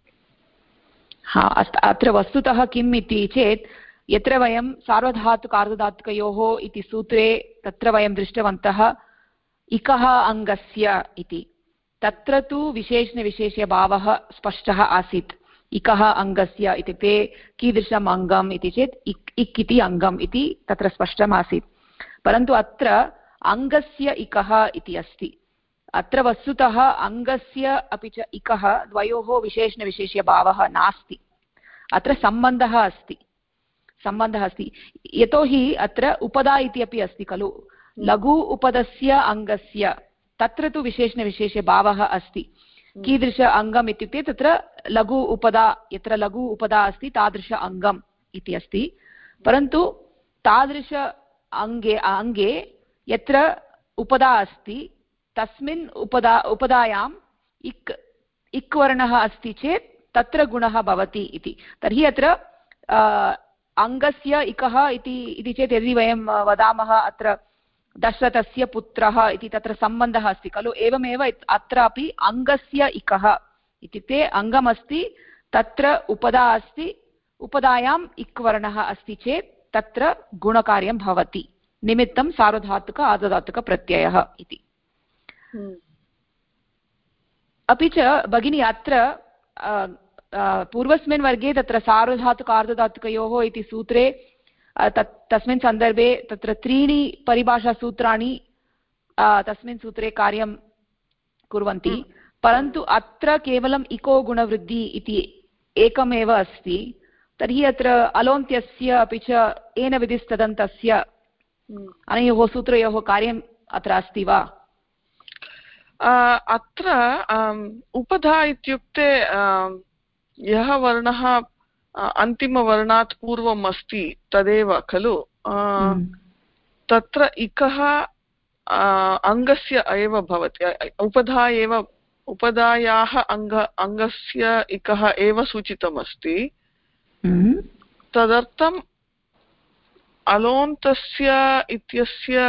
अत्र वस्तुतः किम् इति चेत्, यत्र वयं सार्वधातुकार्धधातुकयोः इति सूत्रे तत्र वयं दृष्टवन्तः इकः अङ्गस्य इति, तत्र तु विशेषणविशेष्यभावः स्पष्टः आसीत्। इकः अङ्गस्य इत्युक्ते कीदृशम् अङ्गम् इति चेत् इक् इति अङ्गम् इति तत्र स्पष्टम् आसीत्। परन्तु अत्र अङ्गस्य इकः इति अस्ति। अत्र वस्तुतः अङ्गस्य अपि च इकः द्वयोः विशेषणविशेष्यभावः नास्ति, अत्र सम्बन्धः अस्ति। यतोहि अत्र उपदा इति अपि अस्ति खलु, लघु उपदस्य अङ्गस्य, तत्र तु विशेषणविशेष्यभावः अस्ति। कीदृश अङ्गम् इत्युक्ते तत्र लघु उपदा, यत्र लघु उपदा अस्ति तादृश अङ्गम् इति अस्ति। परन्तु तादृश अङ्गे यत्र उपदा अस्ति तस्मिन् उपदायाम् इक् वर्णः अस्ति चेत् तत्र गुणः भवति इति। तर्हि अत्र अङ्गस्य इकः इति चेत् यदि वयं वदामः अत्र दशरथस्य पुत्रः इति, तत्र सम्बन्धः अस्ति खलु, एवमेव अत्रापि अङ्गस्य इकः इत्युक्ते अङ्गमस्ति, तत्र उपदा अस्ति, उपदायाम् इक् वर्णः अस्ति चेत् तत्र गुणकार्यं भवति। निमित्तं सार्वधातुक आर्धधातुकप्रत्ययः इति। अपि च भगिनी अत्र पूर्वस्मिन् वर्गे तत्र सार्वधातुकार्धधातुकयोः इति सूत्रे तस्मिन् सन्दर्भे तत्र 3 परिभाषासूत्राणि तस्मिन् सूत्रे कार्यं कुर्वन्ति, परन्तु अत्र केवलम् इको गुणवृद्धि इति एकमेव अस्ति। तर्हि अत्र अलोन्त्यस्य अपि च येन विधिस्तदन्तस्य अनयोः सूत्रयोः कार्यम् अत्र अस्ति वा? अत्र उपधा इत्युक्ते यः वर्णः अन्तिमवर्णात् पूर्वम् अस्ति तदेव खलु। तत्र इकः अङ्गस्य एव भवति, उपधा एव, उपधायाः अङ्गस्य इकः एव सूचितमस्ति। तदर्थम् अलोन्तस्य इत्यस्य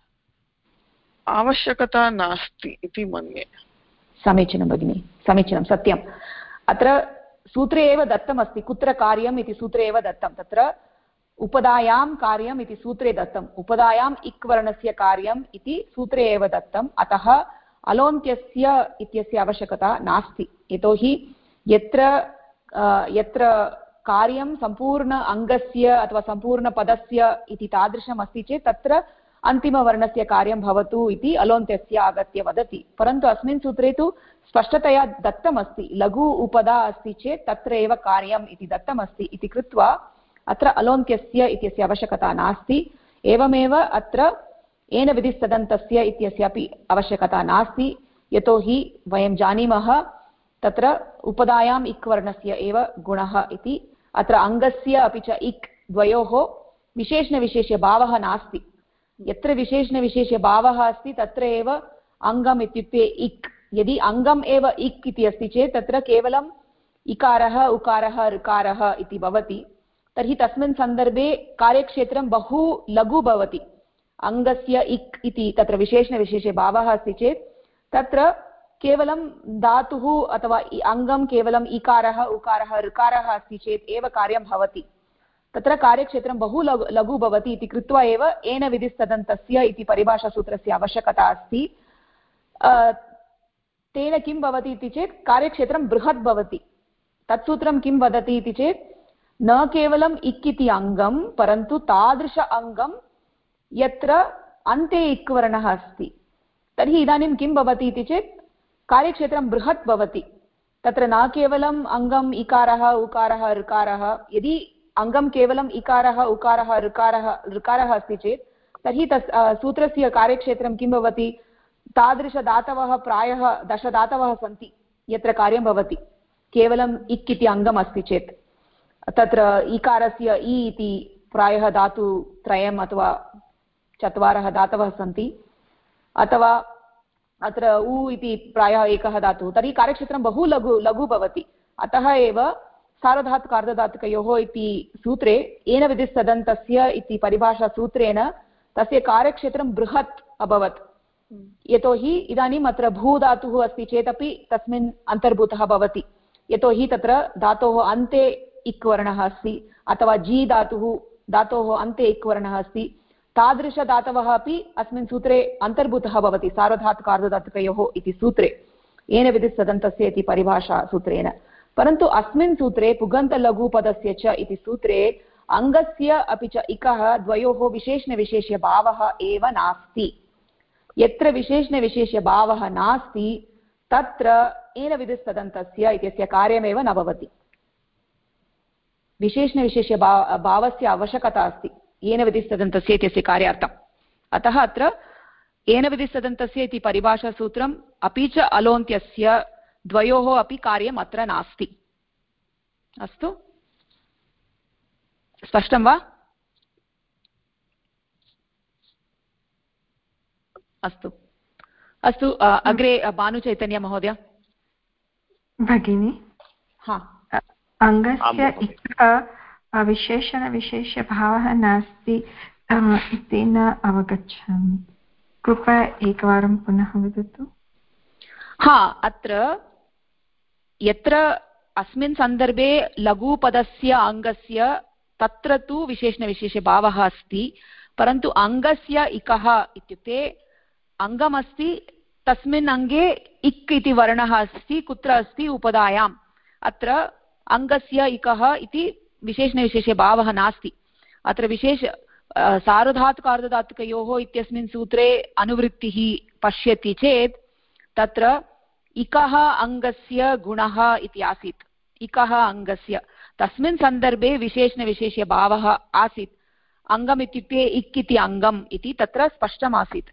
आवश्यकता नास्ति इति मन्ये। समीचीनं भगिनि, समीचीनं, सत्यम्। अत्र सूत्रे एव दत्तमस्ति कुत्र कार्यम् इति, सूत्रे एव दत्तं, तत्र उपधायां कार्यम् इति सूत्रे दत्तम्, उपधायाम् इक् वर्णस्य कार्यम् इति सूत्रे एव दत्तम्। अतः अलोन्त्यस्य इत्यस्य आवश्यकता नास्ति, यतोहि यत्र कार्यं सम्पूर्ण अङ्गस्य अथवा सम्पूर्णपदस्य इति तादृशम् अस्ति चेत् तत्र अन्तिमवर्णस्य कार्यं भवतु इति अलोन्त्यस्य आगत्य वदति। परन्तु अस्मिन् सूत्रे तु स्पष्टतया दत्तमस्ति, लघु उपधा अस्ति चेत् तत्र एव कार्यम् इति दत्तमस्ति इति कृत्वा अत्र अलोन्त्यस्य इत्यस्य आवश्यकता नास्ति। एवमेव अत्र येन विधिस्तदन्तस्य इत्यस्यापि आवश्यकता नास्ति, यतोहि वयं जानीमः तत्र उपधायाम् इक् वर्णस्य एव गुणः इति। अत्र अङ्गस्य अपि च इक् द्वयोः विशेषणविशेष्यभावः नास्ति। यत्र विशेषणविशेष्यभावः अस्ति तत्र एव अङ्गम् इत्युक्ते इक्। यदि अङ्गम् एव इक् इति अस्ति चेत् तत्र केवलम् इकारः उकारः ऋकारः इति भवति। तर्हि तस्मिन् सन्दर्भे कार्यक्षेत्रं बहु लघु भवति। अङ्गस्य इक् इति तत्र विशेषणविशेष्यभावः अस्ति चेत् तत्र केवलं धातुः अथवा अङ्गं केवलम् इकारः उकारः ऋकारः अस्ति चेत् एव कार्यं भवति। तत्र कार्यक्षेत्रं बहु लघु भवति इति कृत्वा एव येन विधिस्तदन्तस्य इति परिभाषासूत्रस्य आवश्यकता अस्ति। तेन किं भवति इति चेत् कार्यक्षेत्रं बृहत् भवति। तत्सूत्रं किं वदति इति चेत् न केवलम् इक् इति अङ्गं, परन्तु तादृश अङ्गं यत्र अन्ते इक् वर्णः अस्ति। तर्हि इदानीं किं भवति इति चेत् कार्यक्षेत्रं बृहत् भवति। तत्र न केवलम् अङ्गम् इकारः उकारः ऋकारः, यदि अङ्गं केवलम् इकारः उकारः ऋकारः अस्ति चेत् तर्हि सूत्रस्य कार्यक्षेत्रं किं भवति? तादृशदातवः प्रायः 10 दातवः सन्ति यत्र कार्यं भवति, केवलम् इक् इति अङ्गम् अस्ति चेत्। तत्र इकारस्य इ इति प्रायः धातुत्रयम् अथवा 4 धातवः सन्ति, अथवा अत्र उ इति प्रायः एकः धातुः। तर्हि कार्यक्षेत्रं बहु लघु भवति। अतः एव सार्वधातुकार्धधातुकयोः इति सूत्रे येन विधिस्तदन्तस्य इति परिभाषासूत्रेण तस्य कार्यक्षेत्रं बृहत् अभवत्। यतोहि इदानीम् अत्र भूधातुः अस्ति चेदपि तस्मिन् अन्तर्भूतः भवति, यतोहि तत्र धातोः अन्ते इक् वर्णः अस्ति, अथवा जी धातोः अन्ते इक् वर्णः अस्ति। तादृशदातवः अपि अस्मिन् सूत्रे अन्तर्भूतः भवति सार्वधातुकार्धधातुकयोः इति सूत्रे येन विधिस्तदन्तस्य इति परिभाषासूत्रेण। परन्तु अस्मिन् सूत्रे पुगन्तलघुपदस्य च इति सूत्रे अङ्गस्य अपि च इकः द्वयोः विशेषणविशेष्यभावः एव नास्ति। यत्र विशेषणविशेष्यभावः नास्ति तत्र येन विधिस्तदन्तस्य इत्यस्य कार्यमेव न भवति। विशेषणविशेष्यभावस्य आवश्यकता अस्ति येन विधिस्तदन्तस्य इत्यस्य कार्यार्थम्। अतः अत्र येन विधिस्तदन्तस्य इति परिभाषासूत्रम् अपि च अलोन्त्यस्य द्वयोः अपि कार्यम् अत्र नास्ति। अस्तु, स्पष्टं वा? अस्तु अस्तु, अग्रे भानुचैतन्य महोदय। भगिनी, हा, अङ्गस्य इकः विशेषणविशेष्यभावः नास्ति इति न अवगच्छामि, कृपया एकवारं पुनः वदतु। हा, अत्र यत्र अस्मिन् सन्दर्भे लघुपदस्य अङ्गस्य तत्र तु विशेषणविशेष्यभावः अस्ति, परन्तु अङ्गस्य इकः इत्युक्ते अङ्गमस्ति, तस्मिन् अङ्गे इक् इति वर्णः अस्ति कुत्र अस्ति उपधायाम् अत्र अङ्गस्य इकः इति विशेषणविशेषभावः नास्ति अत्र सार्वधातुकार्धधातुकयोः इत्यस्मिन् सूत्रे अनुवृत्तिः पश्यति चेत् तत्र इकः अङ्गस्य गुणः इति आसीत् इकः अङ्गस्य तस्मिन् सन्दर्भे विशेषणविशेषभावः आसीत् अङ्गम् इत्युक्ते इक् इति अङ्गम् इति तत्र स्पष्टमासीत्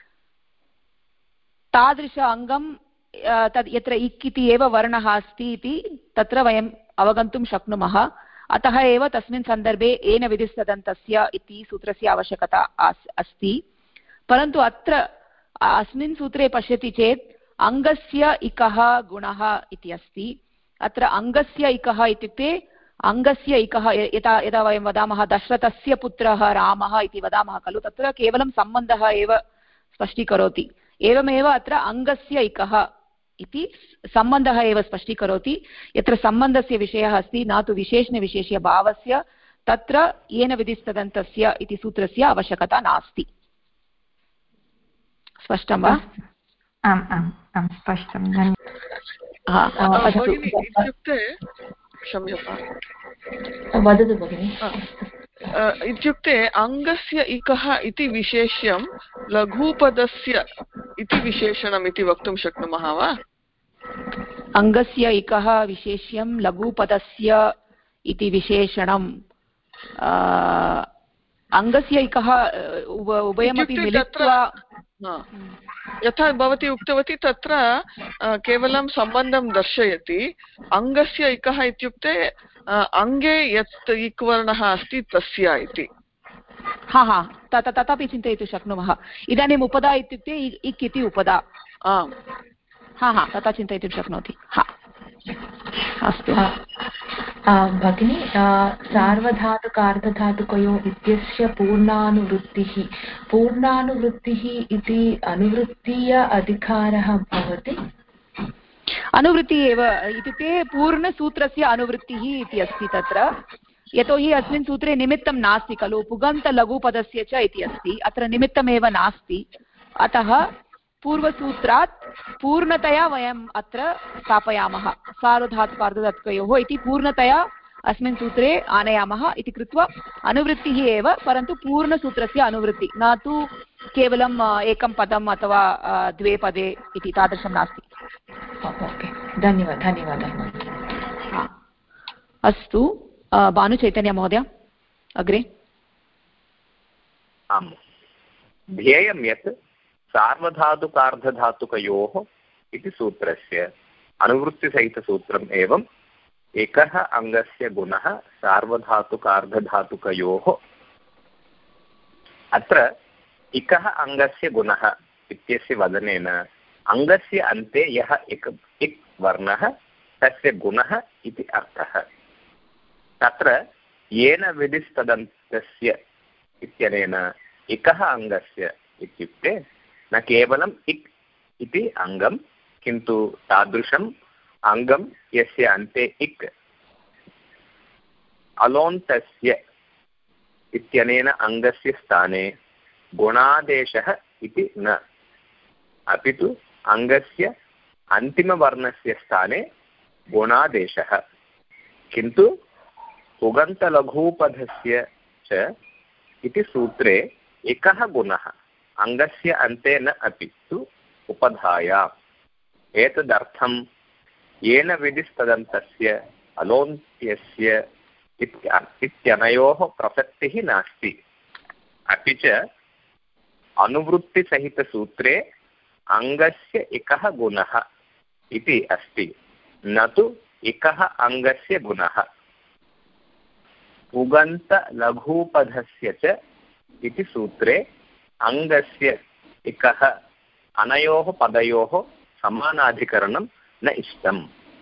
तादृश अङ्गं तद् यत्र इक् इति एव वर्णः अस्ति इति तत्र वयम् अवगन्तुं शक्नुमः अतः एव तस्मिन् सन्दर्भे येन विधिस्तदन्तस्य इति सूत्रस्य आवश्यकता अस्ति परन्तु अत्र अस्मिन् सूत्रे पश्यति चेत् अङ्गस्य इकः गुणः इति अस्ति अत्र अङ्गस्य इकः इत्युक्ते अङ्गस्य इकः यदा वयं वदामः दशरथस्य पुत्रः रामः इति वदामः खलु तत्र केवलं सम्बन्धः एव स्पष्टीकरोति एवमेव अत्र अङ्गस्य इकः इति सम्बन्धः एव स्पष्टीकरोति यत्र सम्बन्धस्य विषयः अस्ति न तु विशेषणविशेष्यभावस्य तत्र येन विधिस्तदन्तस्य इति सूत्रस्य आवश्यकता नास्ति स्पष्टं वा आम् आम् आम् स्पष्टं इत्युक्ते क्षम्यतां वदतु भगिनि इत्युक्ते अङ्गस्य इकः इति विशेष्यं लघुपदस्य इति विशेषणम् इति वक्तुं शक्नुमः वा अङ्गस्य इकः विशेष्यं लघुपदस्य इति विशेषणं अङ्गस्य इकः उभयमपि मिलित्वा यथा भवती उक्तवती तत्र केवलं सम्बन्धं दर्शयति अङ्गस्य इकः इत्युक्ते अङ्गे यत् इक् वर्णः अस्ति तस्य इति हा तथापि चिन्तयितुं शक्नुमः इदानीम् उपदा इत्युक्ते इक् इति उपदा आम् हा तथा चिन्तयितुं शक्नोति हा अस्तु भगिनी सार्वधातुकार्धधातुकयोः इत्यस्य पूर्णानुवृत्तिः इति अनुवृत्तीय अधिकारः भवति अनुवृत्तिः एव इत्युक्ते पूर्णसूत्रस्य अनुवृत्तिः इति अस्ति तत्र यतोहि अस्मिन् सूत्रे निमित्तं नास्ति खलु पुगन्तलघुपदस्य च इति अस्ति अत्र निमित्तमेव नास्ति अतः पूर्वसूत्रात् पूर्णतया वयम् अत्र स्थापयामः सार्वधातुकार्धधातुकयोः इति पूर्णतया अस्मिन् सूत्रे आनयामः इति कृत्वा अनुवृत्तिः एव परन्तु पूर्णसूत्रस्य अनुवृत्ति न तु केवलम् एकं पदम् अथवा द्वे पदे इति तादृशं नास्ति धन्यवादः अस्तु भानुचैतन्य महोदय अग्रे आम् ध्येयं यत् सार्वधातुकार्धधातुकयोः इति सूत्रस्य अनुवृत्तिसहितसूत्रम् एवं एकः अङ्गस्य गुणः सार्वधातुकार्धधातुकयोः अत्र इकः अङ्गस्य गुणः इत्यस्य वदनेन अङ्गस्य अन्ते यः इक् वर्णः तस्य गुणः इति अर्थः तत्र येन विधिस्तदन्तस्य इत्यनेन इकः अङ्गस्य इत्युक्ते न केवलम् इक् इति अङ्गं किन्तु तादृशम् अङ्गं यस्य अन्ते इक् अलोन्तस्य इत्यनेन अङ्गस्य स्थाने गुणादेशः इति न अपि तु अङ्गस्य अन्तिमवर्णस्य स्थाने गुणादेशः किन्तु पुगन्तलघूपधस्य च इति सूत्रे एकः गुणः अङ्गस्य अन्ते न अपि तु उपधायाम् एतदर्थं येन विधिस्तदन्तस्य अलोन्त्यस्य इत्यनयोः प्रसक्तिः नास्ति अपि च अनुवृत्तिसहितसूत्रे अङ्गस्य एकः गुणः इति अस्ति न तु एकः अङ्गस्य गुणः पुगन्तलघूपधस्य च इति सूत्रे अङ्गस्य एकः अनयोः पदयोः समानाधिकरणं न इष्टम्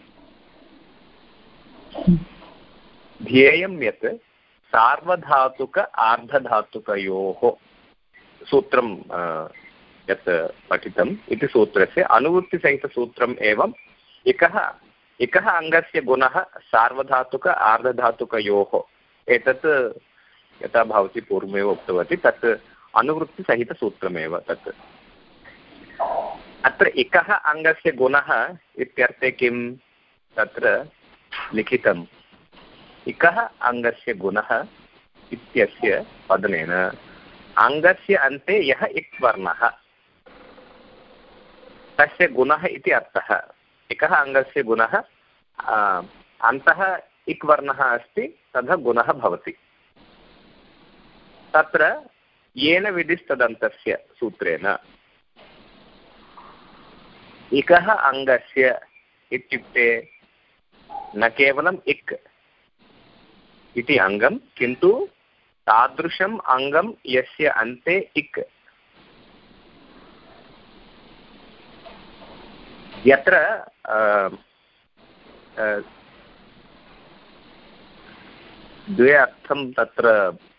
ध्येयं यत् सार्वधातुक आर्धधातुकयोः सूत्रं यत् पठितम् इति सूत्रस्य अनुवृत्तिसहितसूत्रम् एवं एकः अङ्गस्य गुणः सार्वधातुक आर्धधातुकयोः एतत् यथा भवती पूर्वमेव उक्तवती तत् अनुवृत्तिसहितसूत्रमेव तत् अत्र एकः अङ्गस्य गुणः इत्यर्थे किं तत्र लिखितम् एकः अङ्गस्य गुणः इत्यस्य पदनेन अङ्गस्य अन्ते यः इक् वर्णः तस्य गुणः इति अर्थः। एकः अङ्गस्य गुणः अन्तः इक् वर्णः अस्ति तदा गुणः भवति। तत्र येन विधिस्तदन्तस्य सूत्रेण एकः अङ्गस्य इत्युक्ते न केवलम् इक् इति अङ्गं किन्तु तादृशम् अङ्गं यस्य अन्ते इक् यत्र द्वे अर्थं तत्र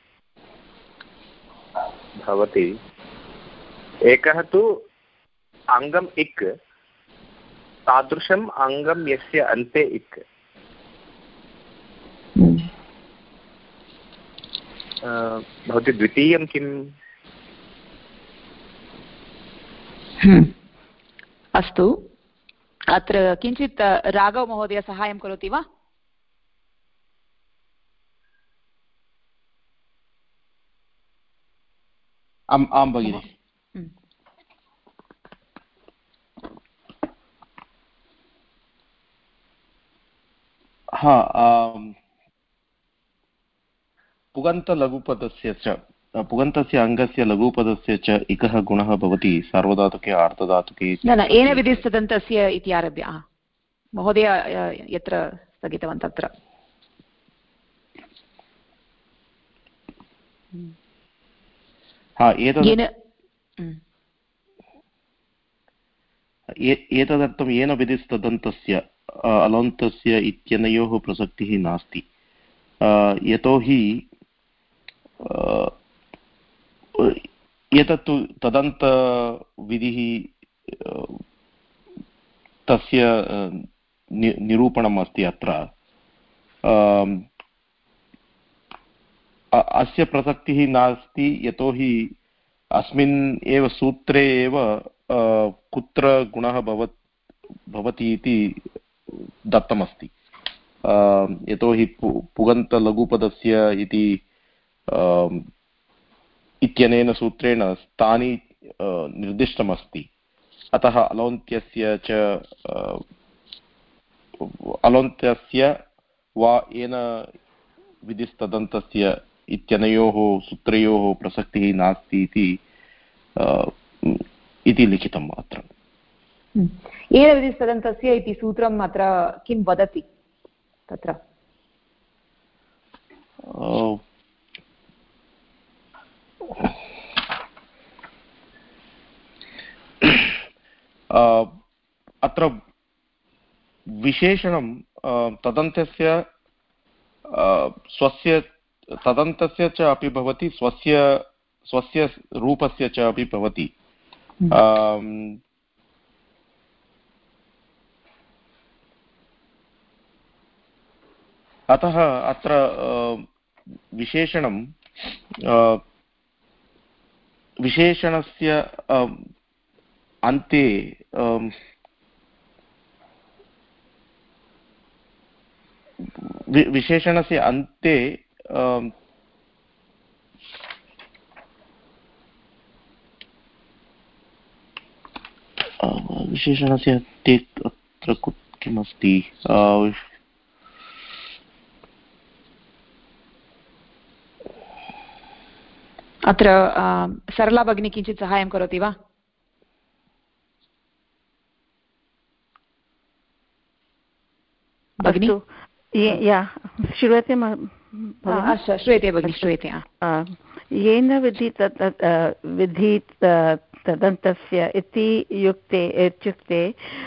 भवति। एकः तु अङ्गम् इक् तादृशम् अङ्गं यस्य अन्ते इक् भवति। द्वितीयं किम्? अस्तु, अत्र किञ्चित् राघव महोदय सहायं करोति वा? आं भगिनि। पुगन्तलघुपदस्य च पुगन्तस्य अङ्गस्य लघुपदस्य च एकः गुणः भवति सार्वधातुके आर्धधातुके। न येन विधिस्तदन्तस्य इति आरभ्य महोदय यत्र स्थगितवान् तत्र। एतदर्थं येन विधिस्तदन्तस्य अलोन्तस्य इत्यनयोः प्रसक्तिः नास्ति। यतोहि एतत्तु तदन्तविधिः तस्य निरूपणम् अस्ति। अत्र अस्य प्रसक्तिः नास्ति यतोहि अस्मिन् एव सूत्रे एव कुत्र गुणः भवति इति दत्तमस्ति। यतोहि पुगन्तलघुपदस्य इति इत्यनेन सूत्रेण स्थानि निर्दिष्टमस्ति। अतः अलोन्त्यस्य वा येन विधिस्तदन्तस्य इत्यनयोः सूत्रयोः प्रसक्तिः नास्ति इति लिखितम् अत्र। येन विधिस्तदन्तस्य इति सूत्रम् अत्र किं वदति तत्र? अत्र विशेषणं तदन्तस्य स्वस्य तदन्तस्य च अपि भवति, स्वस्य रूपस्य च अपि भवति। अतः अत्र विशेषणस्य अन्ते विशेषणस्य अन्ते विशेषणस्य अन्ते अत्र किमस्ति? अत्र सरला भगिनी किञ्चित् सहायं करोति वा? भगिनी श्रूयते? श्रूयते भगिनि, श्रूयते। येन विधि तदन्तस्य इति इत्युक्ते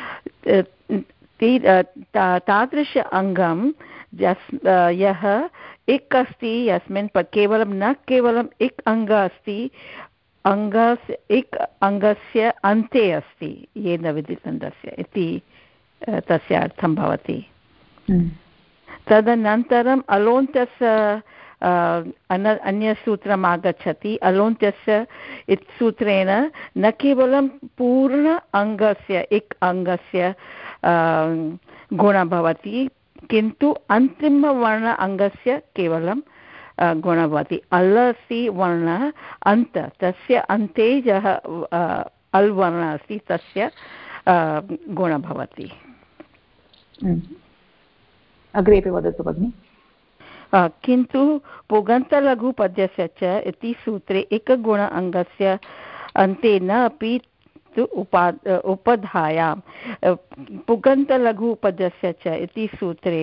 तादृश अङ्गं यः इक् अस्ति, यस्मिन् केवलं न केवलम् इक् अङ्ग अस्ति, इक् अङ्गस्य अन्ते अस्ति येन विधितदन्तस्य इति तस्य अर्थं भवति। तदनन्तरम् अन्यसूत्रम् आगच्छति अलोन्त्यस्य इत्सूत्रेण न केवलं पूर्ण अङ्गस्य अङ्गस्य गुणः भवति किन्तु अन्तिमवर्ण अङ्गस्य केवलं गुणः भवति अल् अस्ति वर्णः अन्त तस्य अन्ते यः अल् वर्णः अस्ति तस्य गुणः भवति। अग्रेपि वदतु भगिनि। किन्तु पुगन्तलघुपद्यस्य च इति सूत्रे एकगुण अङ्गस्य अन्ते न अपि तु उपधायां पुगन्तलघुपद्यस्य च इति सूत्रे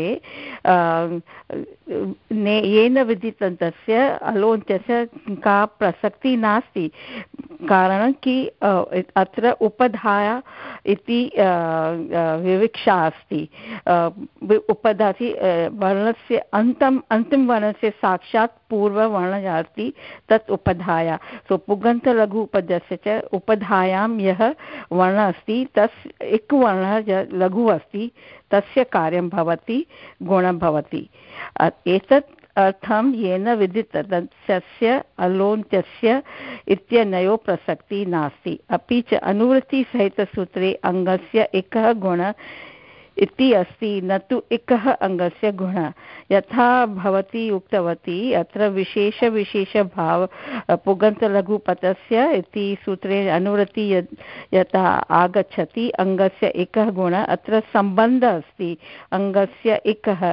येन विदितं तस्य अलोन्त्यस्य का प्रसक्तिः नास्ति कारणं कि अत्र उपधाया इति विवक्षा अस्ति उपधाति वर्णस्य अन्तिमवर्णस्य साक्षात् पूर्ववर्णः अस्ति तत् उपधाया सो पुगन्तलघुपद्यस्य च उपधायां यः वर्णः अस्ति तस् एकवर्णः लघु अस्ति तस्य कार्यं भवति गुणः भवति एतत् अर्थं येन विदितस्य अलोन्त्यस्य इत्यनयो प्रसक्तिः नास्ति अपि च अनुवृत्तिसहितसूत्रे अङ्गस्य एकः गुणः इति अस्ति न तु एकः अङ्गस्य गुणः यथा भवती उक्तवती अत्र विशेषभाव पुगन्तलघुपदस्य इति सूत्रे अनुवृत्ति यथा आगच्छति अङ्गस्य एकः गुणः अत्र सम्बन्धः अस्ति अङ्गस्य एकः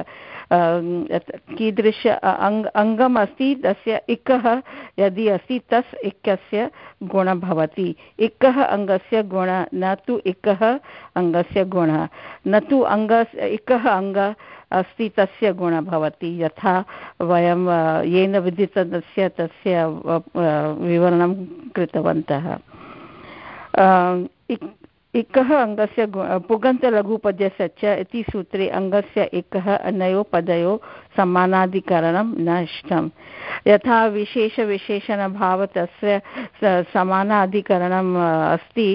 कीदृश अङ्गम् अस्ति तस्य एकः यदि अस्ति तस् एकस्य गुणः भवति एकः अङ्गस्य गुणः न तु एकः अङ्गस्य गुणः न तु एकः अङ्गः अस्ति तस्य गुणः भवति यथा वयं येन विदितस्य तस्य विवरणं कृतवन्तः एकः अङ्गस्य पुगन्तलघुपद्यस्य च इति सूत्रे अङ्गस्य एकः अनयो पदयो समानाधिकरणं न इष्टं यथा विशेषविशेषणभाव तस्य समानाधिकरणम् अस्ति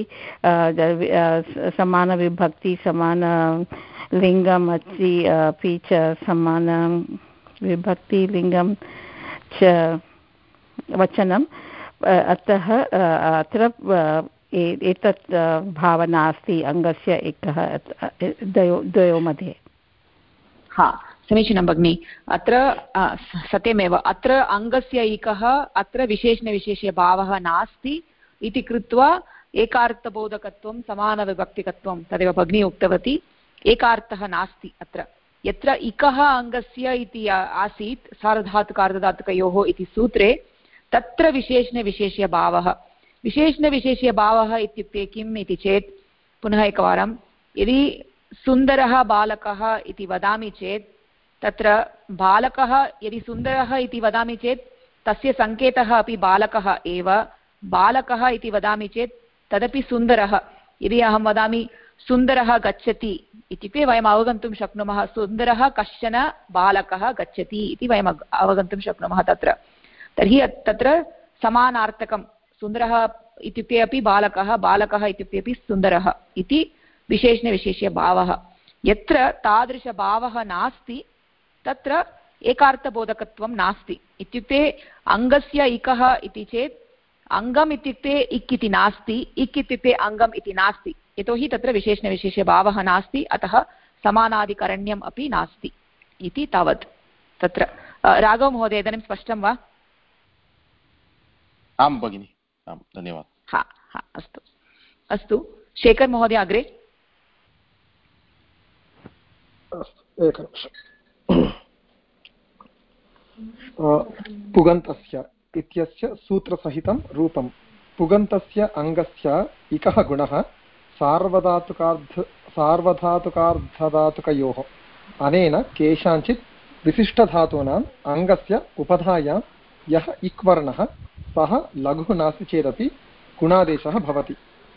समानविभक्ति समानलिङ्गम् अस्ति अपि च समानविभक्तिलिङ्गं च वचनम् अतः अत्र एतत् भावना अस्ति अङ्गस्य एकः द्वयोः मध्ये। हा समीचीनं भगिनि अत्र सत्यमेव अत्र अङ्गस्य एकः अत्र विशेषणविशेष्यभावः नास्ति इति कृत्वा एकार्थबोधकत्वं समानविभक्तिकत्वं तदेव भगिनी उक्तवती एकार्थः नास्ति अत्र यत्र इकः अङ्गस्य इति आसीत् सार्वधातुकार्धधातुकयोः इति सूत्रे तत्र विशेषणविशेष्यभावः विशेषणविशेष्यभावः इत्युक्ते किम् इति चेत् पुनः एकवारं यदि सुन्दरः बालकः इति वदामि चेत् तत्र बालकः यदि सुन्दरः इति वदामि चेत् तस्य सङ्केतः अपि बालकः एव बालकः इति वदामि चेत् तदपि सुन्दरः यदि अहं वदामि सुन्दरः गच्छति इत्युक्ते वयम् अवगन्तुं शक्नुमः सुन्दरः कश्चन बालकः गच्छति इति वयम् अवगन्तुं शक्नुमः तत्र तर्हि तत्र समानार्थकं सुन्दरः इत्युक्ते अपि बालकः बालकः इत्युक्ते अपि सुन्दरः इति विशेषणविशेष्यभावः यत्र तादृशभावः नास्ति तत्र एकार्थबोधकत्वं नास्ति इत्युक्ते अङ्गस्य इकः इति चेत् अङ्गम् इत्युक्ते इक् इति नास्ति इक् इत्युक्ते अङ्गम् इति नास्ति यतोहि तत्र विशेषणविशेष्यभावः नास्ति अतः समानाधिकरण्यम् अपि नास्ति इति तावत् तत्र राघव महोदय इदानीं स्पष्टं वा? आं भगिनि आं धन्यवादः। हा हा अस्तु अस्तु शेखर महोदय अग्रे। एकनिमिषम् पुगन्तस्य इत्यस्य सूत्रसहितं रूपं पुगन्तस्य अङ्गस्य इकः गुणः सार्वधातुकार्धधातुकयोः अनेन केषाञ्चित् विशिष्टधातूनाम् अङ्गस्य उपधायां यः इक् वर्णः सः लघुः नास्ति चेदपि गुणादेशः भवति।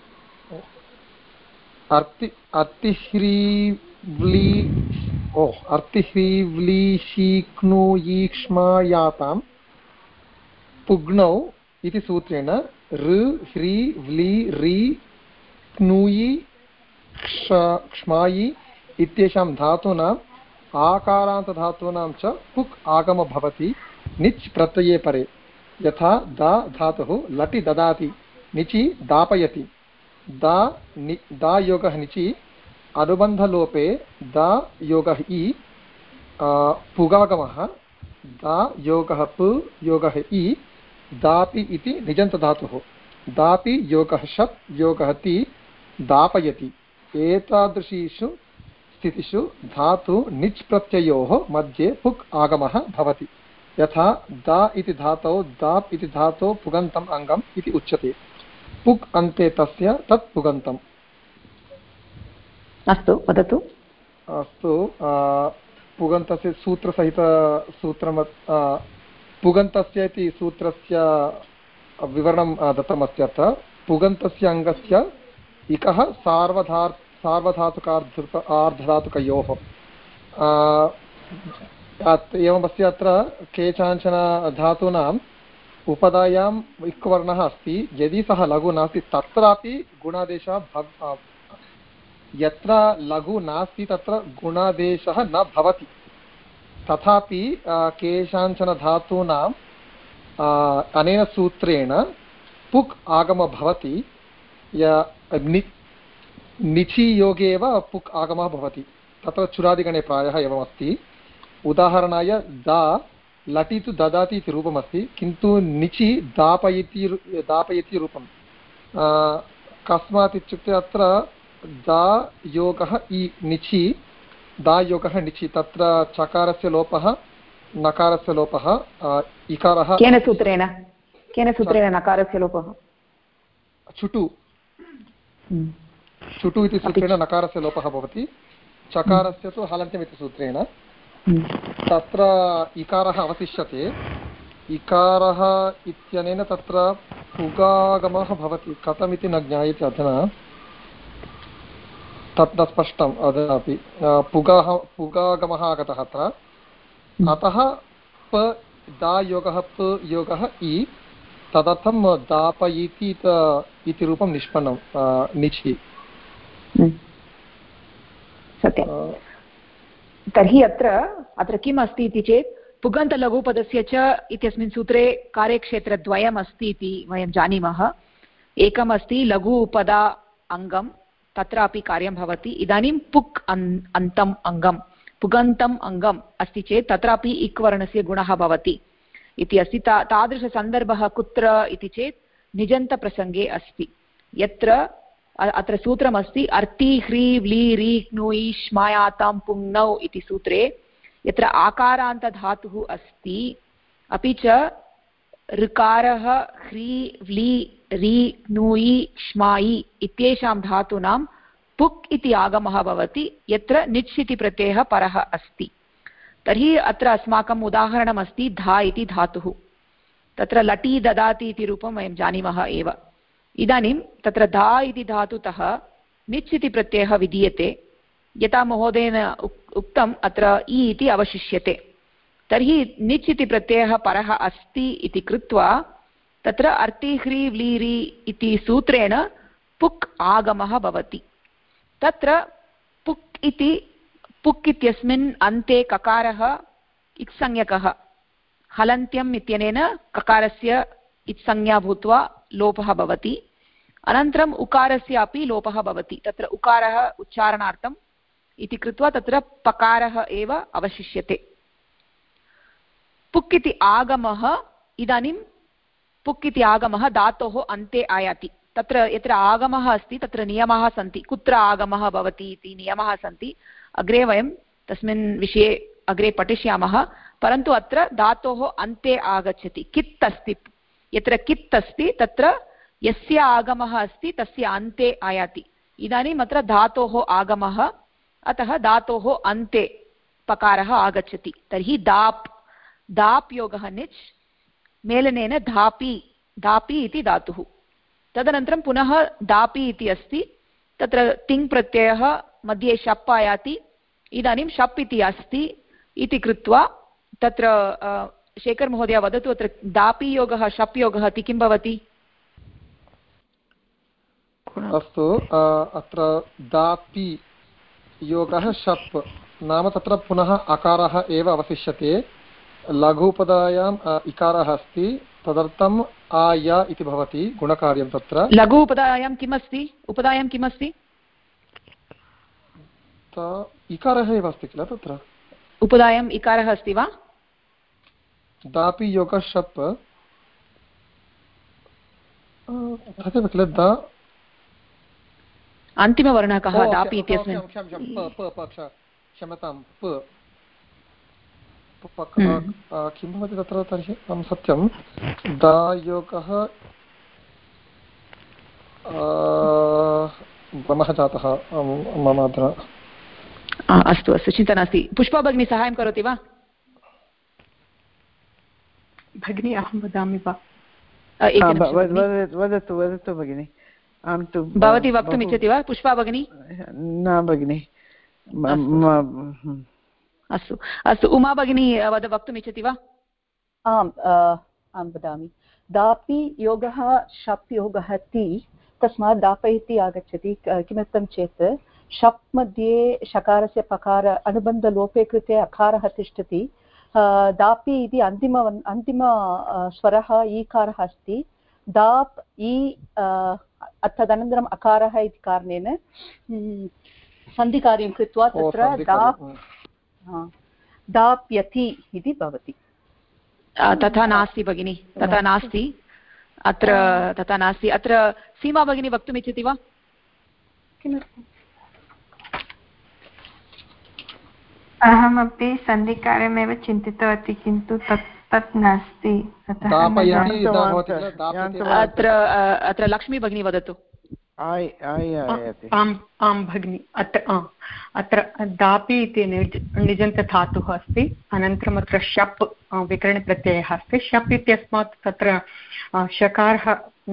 अर्तिह्रीव्लीशीक्नुयीक्ष्मायातां पुग्नौ इति सूत्रेण ऋ ह्री व्ली री क्नुयि क्ष्मायि इत्येषां धातूनाम् आकारान्तधातूनां च पुक् आगमो भवति निच् प्रत्यये परे यथा दा धातुः लटि ददाति निचि दापयति दा योगः निचि अनुबन्धलोपे दा योगः इ पुगागमः दा योगः पु योगः इ दापि इति निजन्तधातुः दापि योगः शप् योगः ति दापयति एतादृशीषु स्थितिषु धातु निच् प्रत्ययोः मध्ये पुक् आगमः भवति यथा दा इति धातौ दाप् इति धातौ पुगन्तम् अङ्गम् इति उच्यते पुक् अन्ते तस्य तत् पुगन्तम्। अस्तु वदतु। अस्तु पुगन्तस्य सूत्रसहितसूत्रं पुगन्तस्य इति सूत्रस्य विवरणं दत्तमस्ति अत्र पुगन्तस्य अङ्गस्य इकः सार्वधातुकार्धधातुकयोः एवमस्ति अत्र केषाञ्चन धातूनाम् उपधायाम् इक्वर्णः अस्ति यदि सः लघु नास्ति तत्रापि गुणादेशः यत्र लघु नास्ति तत्र गुणादेशः न भवति तथापि केषाञ्चन धातूनाम् अनेन सूत्रेण पुक् आगमः भवति निचि योगे एव पुक् आगमः भवति तत्र चुरादिगणे प्रायः एवमस्ति। उदाहरणाय दा लटि तु ददाति इति रूपमस्ति किन्तु निचि दापयति रूपं कस्मात् इत्युक्ते अत्र दा योगः इ निचि दा योगः निचि तत्र चकारस्य लोपः नकारस्य लोपः इकारः केन सूत्रेण नकारस्य लोपः चुटु इति सूत्रेण नकारस्य लोपः भवति चकारस्य तु हलन्त्यम् इति सूत्रेण तत्र इकारः अवशिष्यते इकारः इत्यनेन तत्र पुगागमः भवति कथमिति न ज्ञायते अधुना तत् न स्पष्टम् अधुनापि पुगागमः आगतः अत्र अतः प दा योगः प योगः इ तदर्थं दापयति इति रूपं निष्पन्नं निचि। सत्यं। तर्हि अत्र किम् अस्ति इति चेत् पुगन्तलघुपदस्य च इत्यस्मिन् सूत्रे कार्यक्षेत्रद्वयम् अस्ति इति वयं जानीमः। एकमस्ति लघु उपदा अङ्गं तत्रापि कार्यं भवति। इदानीं पुक् अन्तम् अङ्गं पुगन्तम् अङ्गम् अस्ति चेत् तत्रापि इक् वर्णस्य गुणः भवति इति अस्ति। तादृशसन्दर्भः कुत्र इति चेत् निजन्तप्रसङ्गे अस्ति यत्र अत्र सूत्रमस्ति अर्ति ह्री व्ली री क्नुयि श्मायातां पुङ्नौ इति सूत्रे यत्र आकारान्तधातुः अस्ति अपि च ऋकारः ह्री व्ली री क्नुयि श्मायि इत्येषां धातूनां पुक् इति आगमः भवति यत्र निच् इति प्रत्ययः परः अस्ति। तर्हि अत्र अस्माकम् उदाहरणमस्ति धा इति धातुः तत्र लटि ददाति इति रूपं वयं जानीमः एव। इदानीं तत्र धा इति धातुतः निच् इति प्रत्ययः विधीयते यथा महोदयेन उक्तम् अत्र इ इति अवशिष्यते। तर्हि निच् इति प्रत्ययः परः अस्ति इति कृत्वा तत्र अर्ति ह्री व्लीरि इति सूत्रेण पुक् आगमः भवति। तत्र पुक् इत्यस्मिन् अन्ते ककारः इत्संज्ञकः हलन्त्यम् इत्यनेन ककारस्य इत्संज्ञा भूत्वा लोपः भवति। अनन्तरम् उकारस्य अपि लोपः भवति तत्र उकारः उच्चारणार्थम् इति कृत्वा तत्र पकारः एव अवशिष्यते। पुक् इति आगमः इदानीं पुक् इति आगमः धातोः अन्ते आयाति। तत्र यत्र आगमः अस्ति तत्र नियमाः सन्ति कुत्र आगमः भवति इति नियमाः सन्ति। अग्रे वयं तस्मिन् विषये अग्रे पठिष्यामः। परन्तु अत्र धातोः अन्ते आगच्छति कित् अस्ति यत्र कित् अस्ति तत्र यस्य आगमः अस्ति तस्य अन्ते आयाति। इदानीम् अत्र धातोः आगमः अतः धातोः अन्ते पकारः आगच्छति। तर्हि दाप् योगः निच् मेलनेन धापि इति धातुः। तदनन्तरं पुनः दापि इति अस्ति तत्र तिङ् प्रत्ययः मध्ये शप् आयाति। इदानीं शप् इति अस्ति इति कृत्वा तत्र शेखर महोदय वदतु अत्र दापि योगः शप् योगः इति किं भवति? अस्तु अत्र दापि योगः शप् नाम तत्र पुनः अकारः एव अवशिष्यते लघुपदायाम् इकारः अस्ति तदर्थम् आय इति भवति गुणकार्यं तत्र लघु उपदायां किमस्ति उपदायां किमस्ति इकारः एव अस्ति किल तत्र उपदायाम् इकारः अस्ति वा दापि योगः शप् तदेव किल द अन्तिमवर्णः कः दापि इत्यस्मिन् क्षम्यतां किं भवति तत्र तर्हि सत्यं दायोगः भ्रमः जातः मम अत्र अस्तु अस्तु चिन्ता नास्ति पुष्पा भगिनी साहाय्यं करोति वा भगिनी अहं वदामि वा वदतु वदतु भगिनि अहं तु भवती वक्तुम् इच्छति वा पुष्पा भगिनी न भगिनि अस्तु अस्तु उमा भगिनी वक्तुम् इच्छति वा आम् आं वदामि दापि योगः शप् योगः ति तस्मात् दाप इति आगच्छति किमर्थं चेत् शप् मध्ये शकारस्य पकार अनुबन्धलोपे कृते अकारः तिष्ठति दापि इति अन्तिम स्वरः ईकारः अस्ति दाप् इ तदनन्तरम् अकारः इति कारणेन सन्धिकार्यं कृत्वा तत्र दाप्यति इति भवति तथा नास्ति भगिनि तथा नास्ति अत्र तथा नास्ति अत्र सीमा भगिनी वक्तुम् इच्छति वा किमर्थम् अहमपि सन्धिकार्यमेव चिन्तितवती किन्तु तत् नास्ति अत्र लक्ष्मी भगिनी वदतु आं भगिनि अत्र दापि इति निजन्तधातुः अस्ति अनन्तरम् अत्र शप् विकरणप्रत्ययः अस्ति शप् इत्यस्मात् तत्र शकारः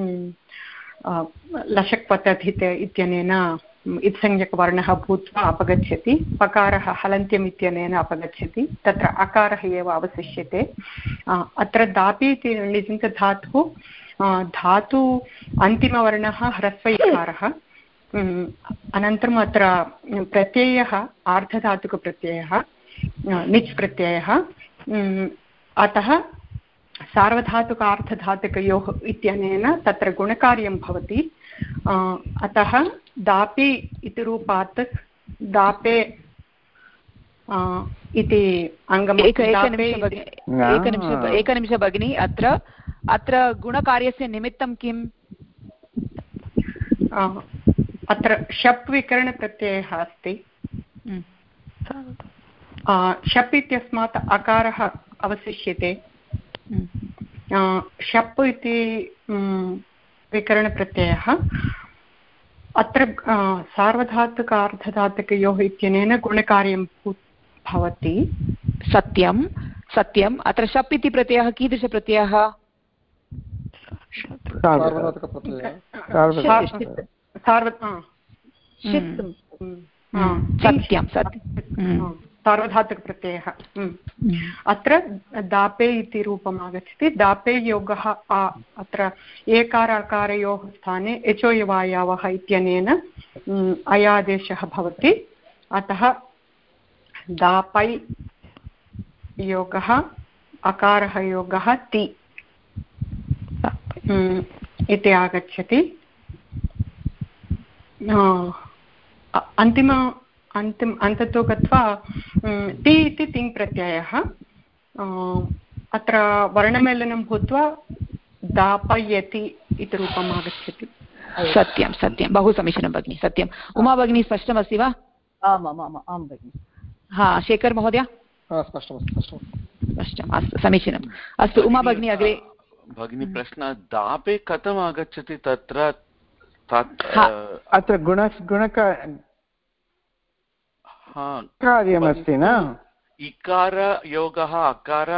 लशक् पतधित इत्यनेन इत्संज्ञकवर्णः भूत्वा अपगच्छति पकारः हलन्त्यम् इत्यनेन अपगच्छति तत्र अकारः एव अवशिष्यते अत्र दापि इति निजन्तधातुः धातु अन्तिमवर्णः ह्रस्व इकारः अनन्तरम् अत्र प्रत्ययः आर्धधातुकप्रत्ययः निच् प्रत्ययः अतः सार्वधातुकार्धधातुकयोः इत्यनेन तत्र गुणकार्यं भवति अतः दापि इति रूपात् दापे इति अङ्गम् एकनिमिष भगिनी अत्र गुणकार्यस्य निमित्तं किम् अत्र शप् विकरणप्रत्ययः अस्ति शप् इत्यस्मात् अकारः अवशिष्यते शप् इति विकरणप्रत्ययः अत्र सार्वधातुकार्धधातुकयोः इत्यनेन गुणकार्यं भवति सत्यं सत्यम् अत्र शप् इति प्रत्ययः कीदृशप्रत्ययः सत्यं सार्वधातुकप्रत्ययः अत्र दापे इति रूपम् आगच्छति दापे योगः अत्र एकार अकारयोः स्थाने एचोयवायावः इत्यनेन अयादेशः भवति अतः दापै योगः अकारः योगः ति इति आगच्छति अन्ततो गत्वा ति इति तिङ् प्रत्ययः अत्र वर्णमेलनं भूत्वा दापयति इति रूपम् आगच्छति सत्यं सत्यं बहु समीचीनं भगिनि सत्यम् उमा भगिनी स्पष्टमस्ति वा आम् भगिनि हा शेखर महोदय स्पष्टम् अस्तु समीचीनम् अस्तु उमा भगिनी अग्रे भगिनी प्रश्नः दापे कथम् आगच्छति तत्र अत्र कार्यमस्ति न इकार योगः अकार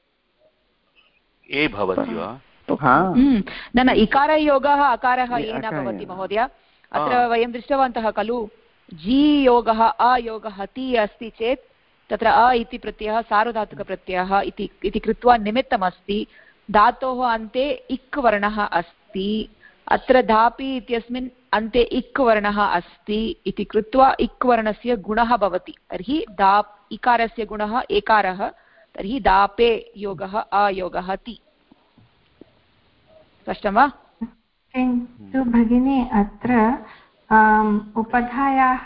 ए भवति वा न इकारयोगः अकारः ये न भवति महोदय अत्र वयं दृष्टवन्तः खलु जी योगः अयोगः ति अस्ति चेत् तत्र अ इति प्रत्ययः सार्वधातुकप्रत्ययः इति कृत्वा निमित्तमस्ति धातोः अन्ते इक् वर्णः अस्ति अत्र धापि इत्यस्मिन् अन्ते इक् वर्णः अस्ति इति कृत्वा इक् वर्णस्य गुणः भवति तर्हि दाप् इकारस्य गुणः एकारः तर्हि दापे योगः अयोगः ति। स्पष्टं वा? किन्तु भगिनी अत्र उपधायाः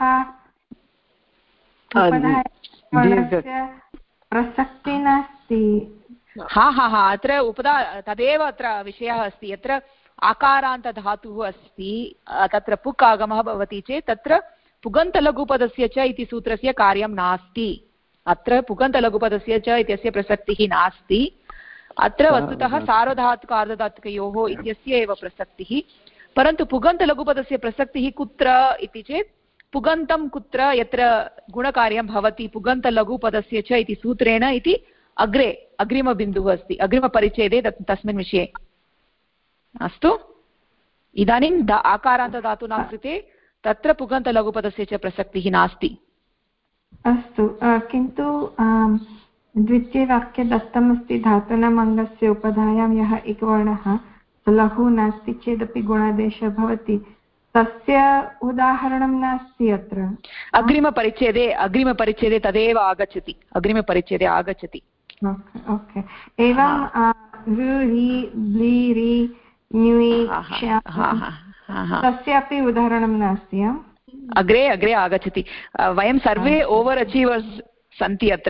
प्रसक्तिः नास्ति। हा हा हा अत्र उपधा तदेव अत्र विषयः अस्ति। यत्र आकारान्तधातुः अस्ति तत्र पुक् आगमः भवति चेत् तत्र पुगन्तलघुपदस्य च इति सूत्रस्य कार्यं नास्ति। अत्र पुगन्तलघुपदस्य च इत्यस्य प्रसक्तिः नास्ति। अत्र वस्तुतः सार्वधातुक अर्धधातुकयोः इत्यस्य एव प्रसक्तिः। परन्तु पुगन्तलघुपदस्य प्रसक्तिः कुत्र इति चेत् पुगन्तं कुत्र यत्र गुणकार्यं भवति पुगन्तलघुपदस्य च इति सूत्रेण इति अग्रे अग्रिमबिन्दुः अस्ति अग्रिमपरिच्छेदे तस्मिन् विषये। अस्तु, इदानीं आकारान्तधातूनां कृते तत्र पुगन्तलघुपदस्य च प्रसक्तिः नास्ति। अस्तु, किन्तु द्वितीयवाक्ये दत्तमस्ति धातूनाम् अङ्गस्य उपधायां यः इक्वर्णः लघु नास्ति चेदपि गुणादेशः भवति। तस्य उदाहरणं नास्ति अत्र। अग्रिमपरिच्छेदे तदेव आगच्छति। अग्रिमपरिच्छेदे आगच्छति। ओके, एवं रि ब्लि रि ञुइ तस्यापि उदाहरणं नास्ति। अग्रे अग्रे आगच्छति। वयं सर्वे ओवर् अचीवर्स् सन्ति अत्र,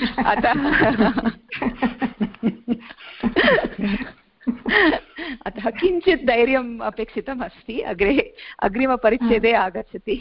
अतः किञ्चित् धैर्यम् अपेक्षितम् अस्ति। अग्रिमपरिच्छेदे आगच्छति।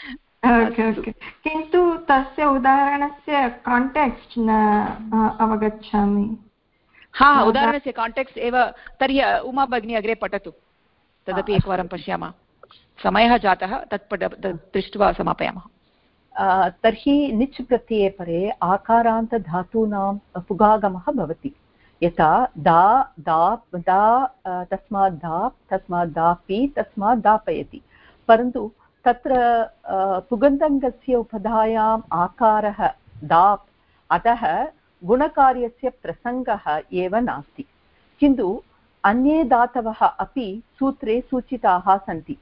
किन्तु तस्य उदाहरणस्य काण्टेक्स्ट् न अवगच्छामि। हा, उदाहरणस्य काण्टेक्स्ट् एव। तर्हि उमा भगिनी अग्रे पठतु, तदपि एकवारं पश्यामः। समयः जातः, तत् दृष्ट्वा समापयामः। तर्हि निच् प्रत्यये परे आकारान्तधातूनां पुगागमः भवति। यथा दा दाप् दा तस्मात् दाप् तस्मात् दापि तस्मात् दापयति। परन्तु तत्र पुगन्तङ्गस्य उपधायाम् आकारः दाप्, अतः गुणकार्यस्य प्रसङ्गः एव नास्ति। किन्तु अन्ये धातवः अपि सूत्रे सूचिताः सन्ति।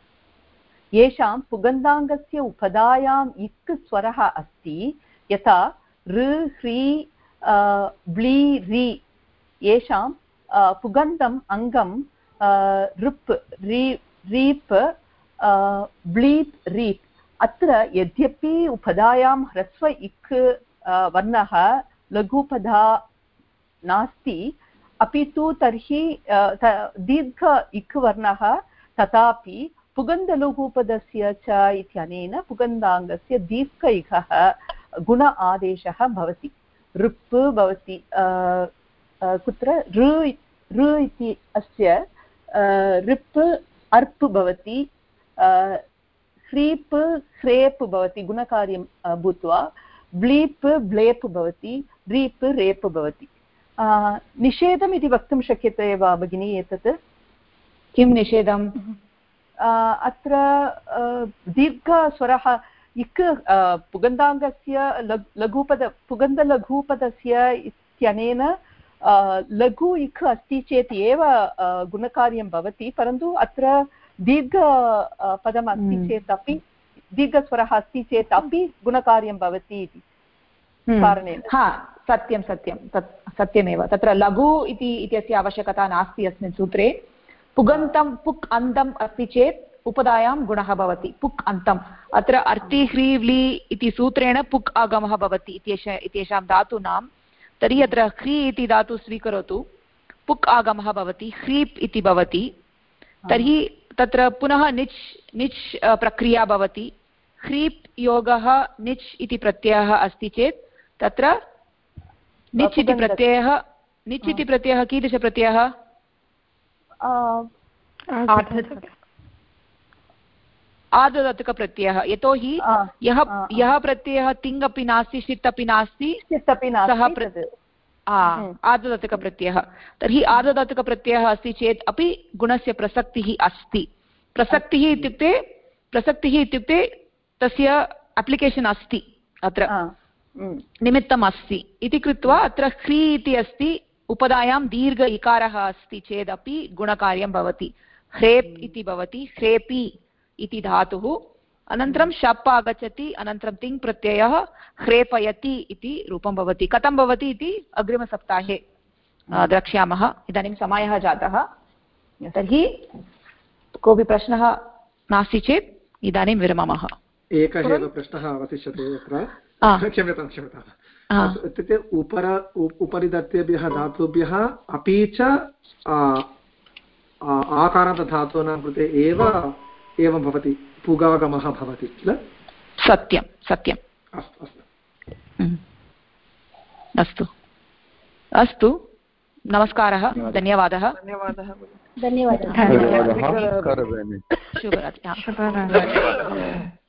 येषां पुगन्ताङ्गस्य उपधायाम् इक् स्वरः अस्ति। यथा ऋ ह्री ब्लि रि, येषां पुगन्तम् अङ्गं ऋप् रीप् ब्लीप् रीप्। अत्र यद्यपि उपधायां ह्रस्व इक् वर्णः लघुपधा नास्ति, अपि तु तर्हि दीर्घ इक् वर्णः, तथापि पुगन्तलघुपदस्य च इत्यनेन पुगन्ताङ्गस्य दीर्घ इकः गुण आदेशः भवति। ऋप् भवति कुत्र ऋ इति अस्य ऋप् अर्प् भवति, ह्रीप् ह्रेप् भवति गुणकार्यं भूत्वा, ब्लीप् ब्लेप् भवति, रीप् रेप् भवति। निषेधम् इति वक्तुं शक्यते वा भगिनी? एतत् किं निषेधम्? अत्र दीर्घस्वरः इक् पुगन्ताङ्गस्य पुगन्तलघुपदस्य इत्यनेन लघु इक् अस्ति चेत् एव गुणकार्यं भवति। परन्तु अत्र दीर्घपदम् अस्ति चेत् अपि, दीर्घस्वरः अस्ति चेत् अपि गुणकार्यं भवति इति कारणेन। हा, सत्यं सत्यं, तत् सत्यमेव। तत्र लघु इत्यस्य आवश्यकता नास्ति अस्मिन् सूत्रे। पुगन्तं पुक् अन्तम् अस्ति चेत् उपधायां गुणः भवति, पुक् अन्तम्। अत्र अर्ति ह्री व्लि इति सूत्रेण पुक् आगमः भवति इत्येषां धातूनां। तर्हि अत्र ह्री इति धातु स्वीकरोतु, पुक् आगमः भवति, ह्रीप् इति भवति। तर्हि तत्र पुनः निच् प्रक्रिया भवति। ह्रीप् योगः निच् इति प्रत्ययः अस्ति चेत् तत्र निच् इति प्रत्ययः कीदृशप्रत्ययः? आर्धधातुकप्रत्ययः। यतोहि यः प्रत्ययः तिङ् अपि नास्ति षित् अपि नास्ति सः आर्धधातुकप्रत्ययः। तर्हि आर्धधातुकप्रत्ययः अस्ति चेत् अपि गुणस्य प्रसक्तिः अस्ति। प्रसक्तिः इत्युक्ते तस्य अप्लिकेशन् अस्ति, अत्र निमित्तम् अस्ति इति कृत्वा अत्र ह्री इति अस्ति। उपधायां दीर्घ इकारः अस्ति चेदपि गुणकार्यं भवति। ह्रेप् इति भवति, ह्रेपि इति धातुः अनन्तरं शप् आगच्छति अनन्तरं तिङ् प्रत्ययः ह्रेपयति इति रूपं भवति कथं भवति इति अग्रिमसप्ताहे द्रक्ष्यामः इदानीं समयः जातः तर्हि कोऽपि प्रश्नः नास्ति चेत् इदानीं विरमामः एकः एव प्रश्नः अवशिष्यते यत्र क्षम्यतां इत्युक्ते उपरि दत्तेभ्यः धातुभ्यः अपि च आकारान्तधातूनां कृते एव एवं भवति पुगागमः भवति किल सत्यं सत्यम् अस्तु अस्तु अस्तु अस्तु नमस्कारः धन्यवादः धन्यवादः शुभरात्रिः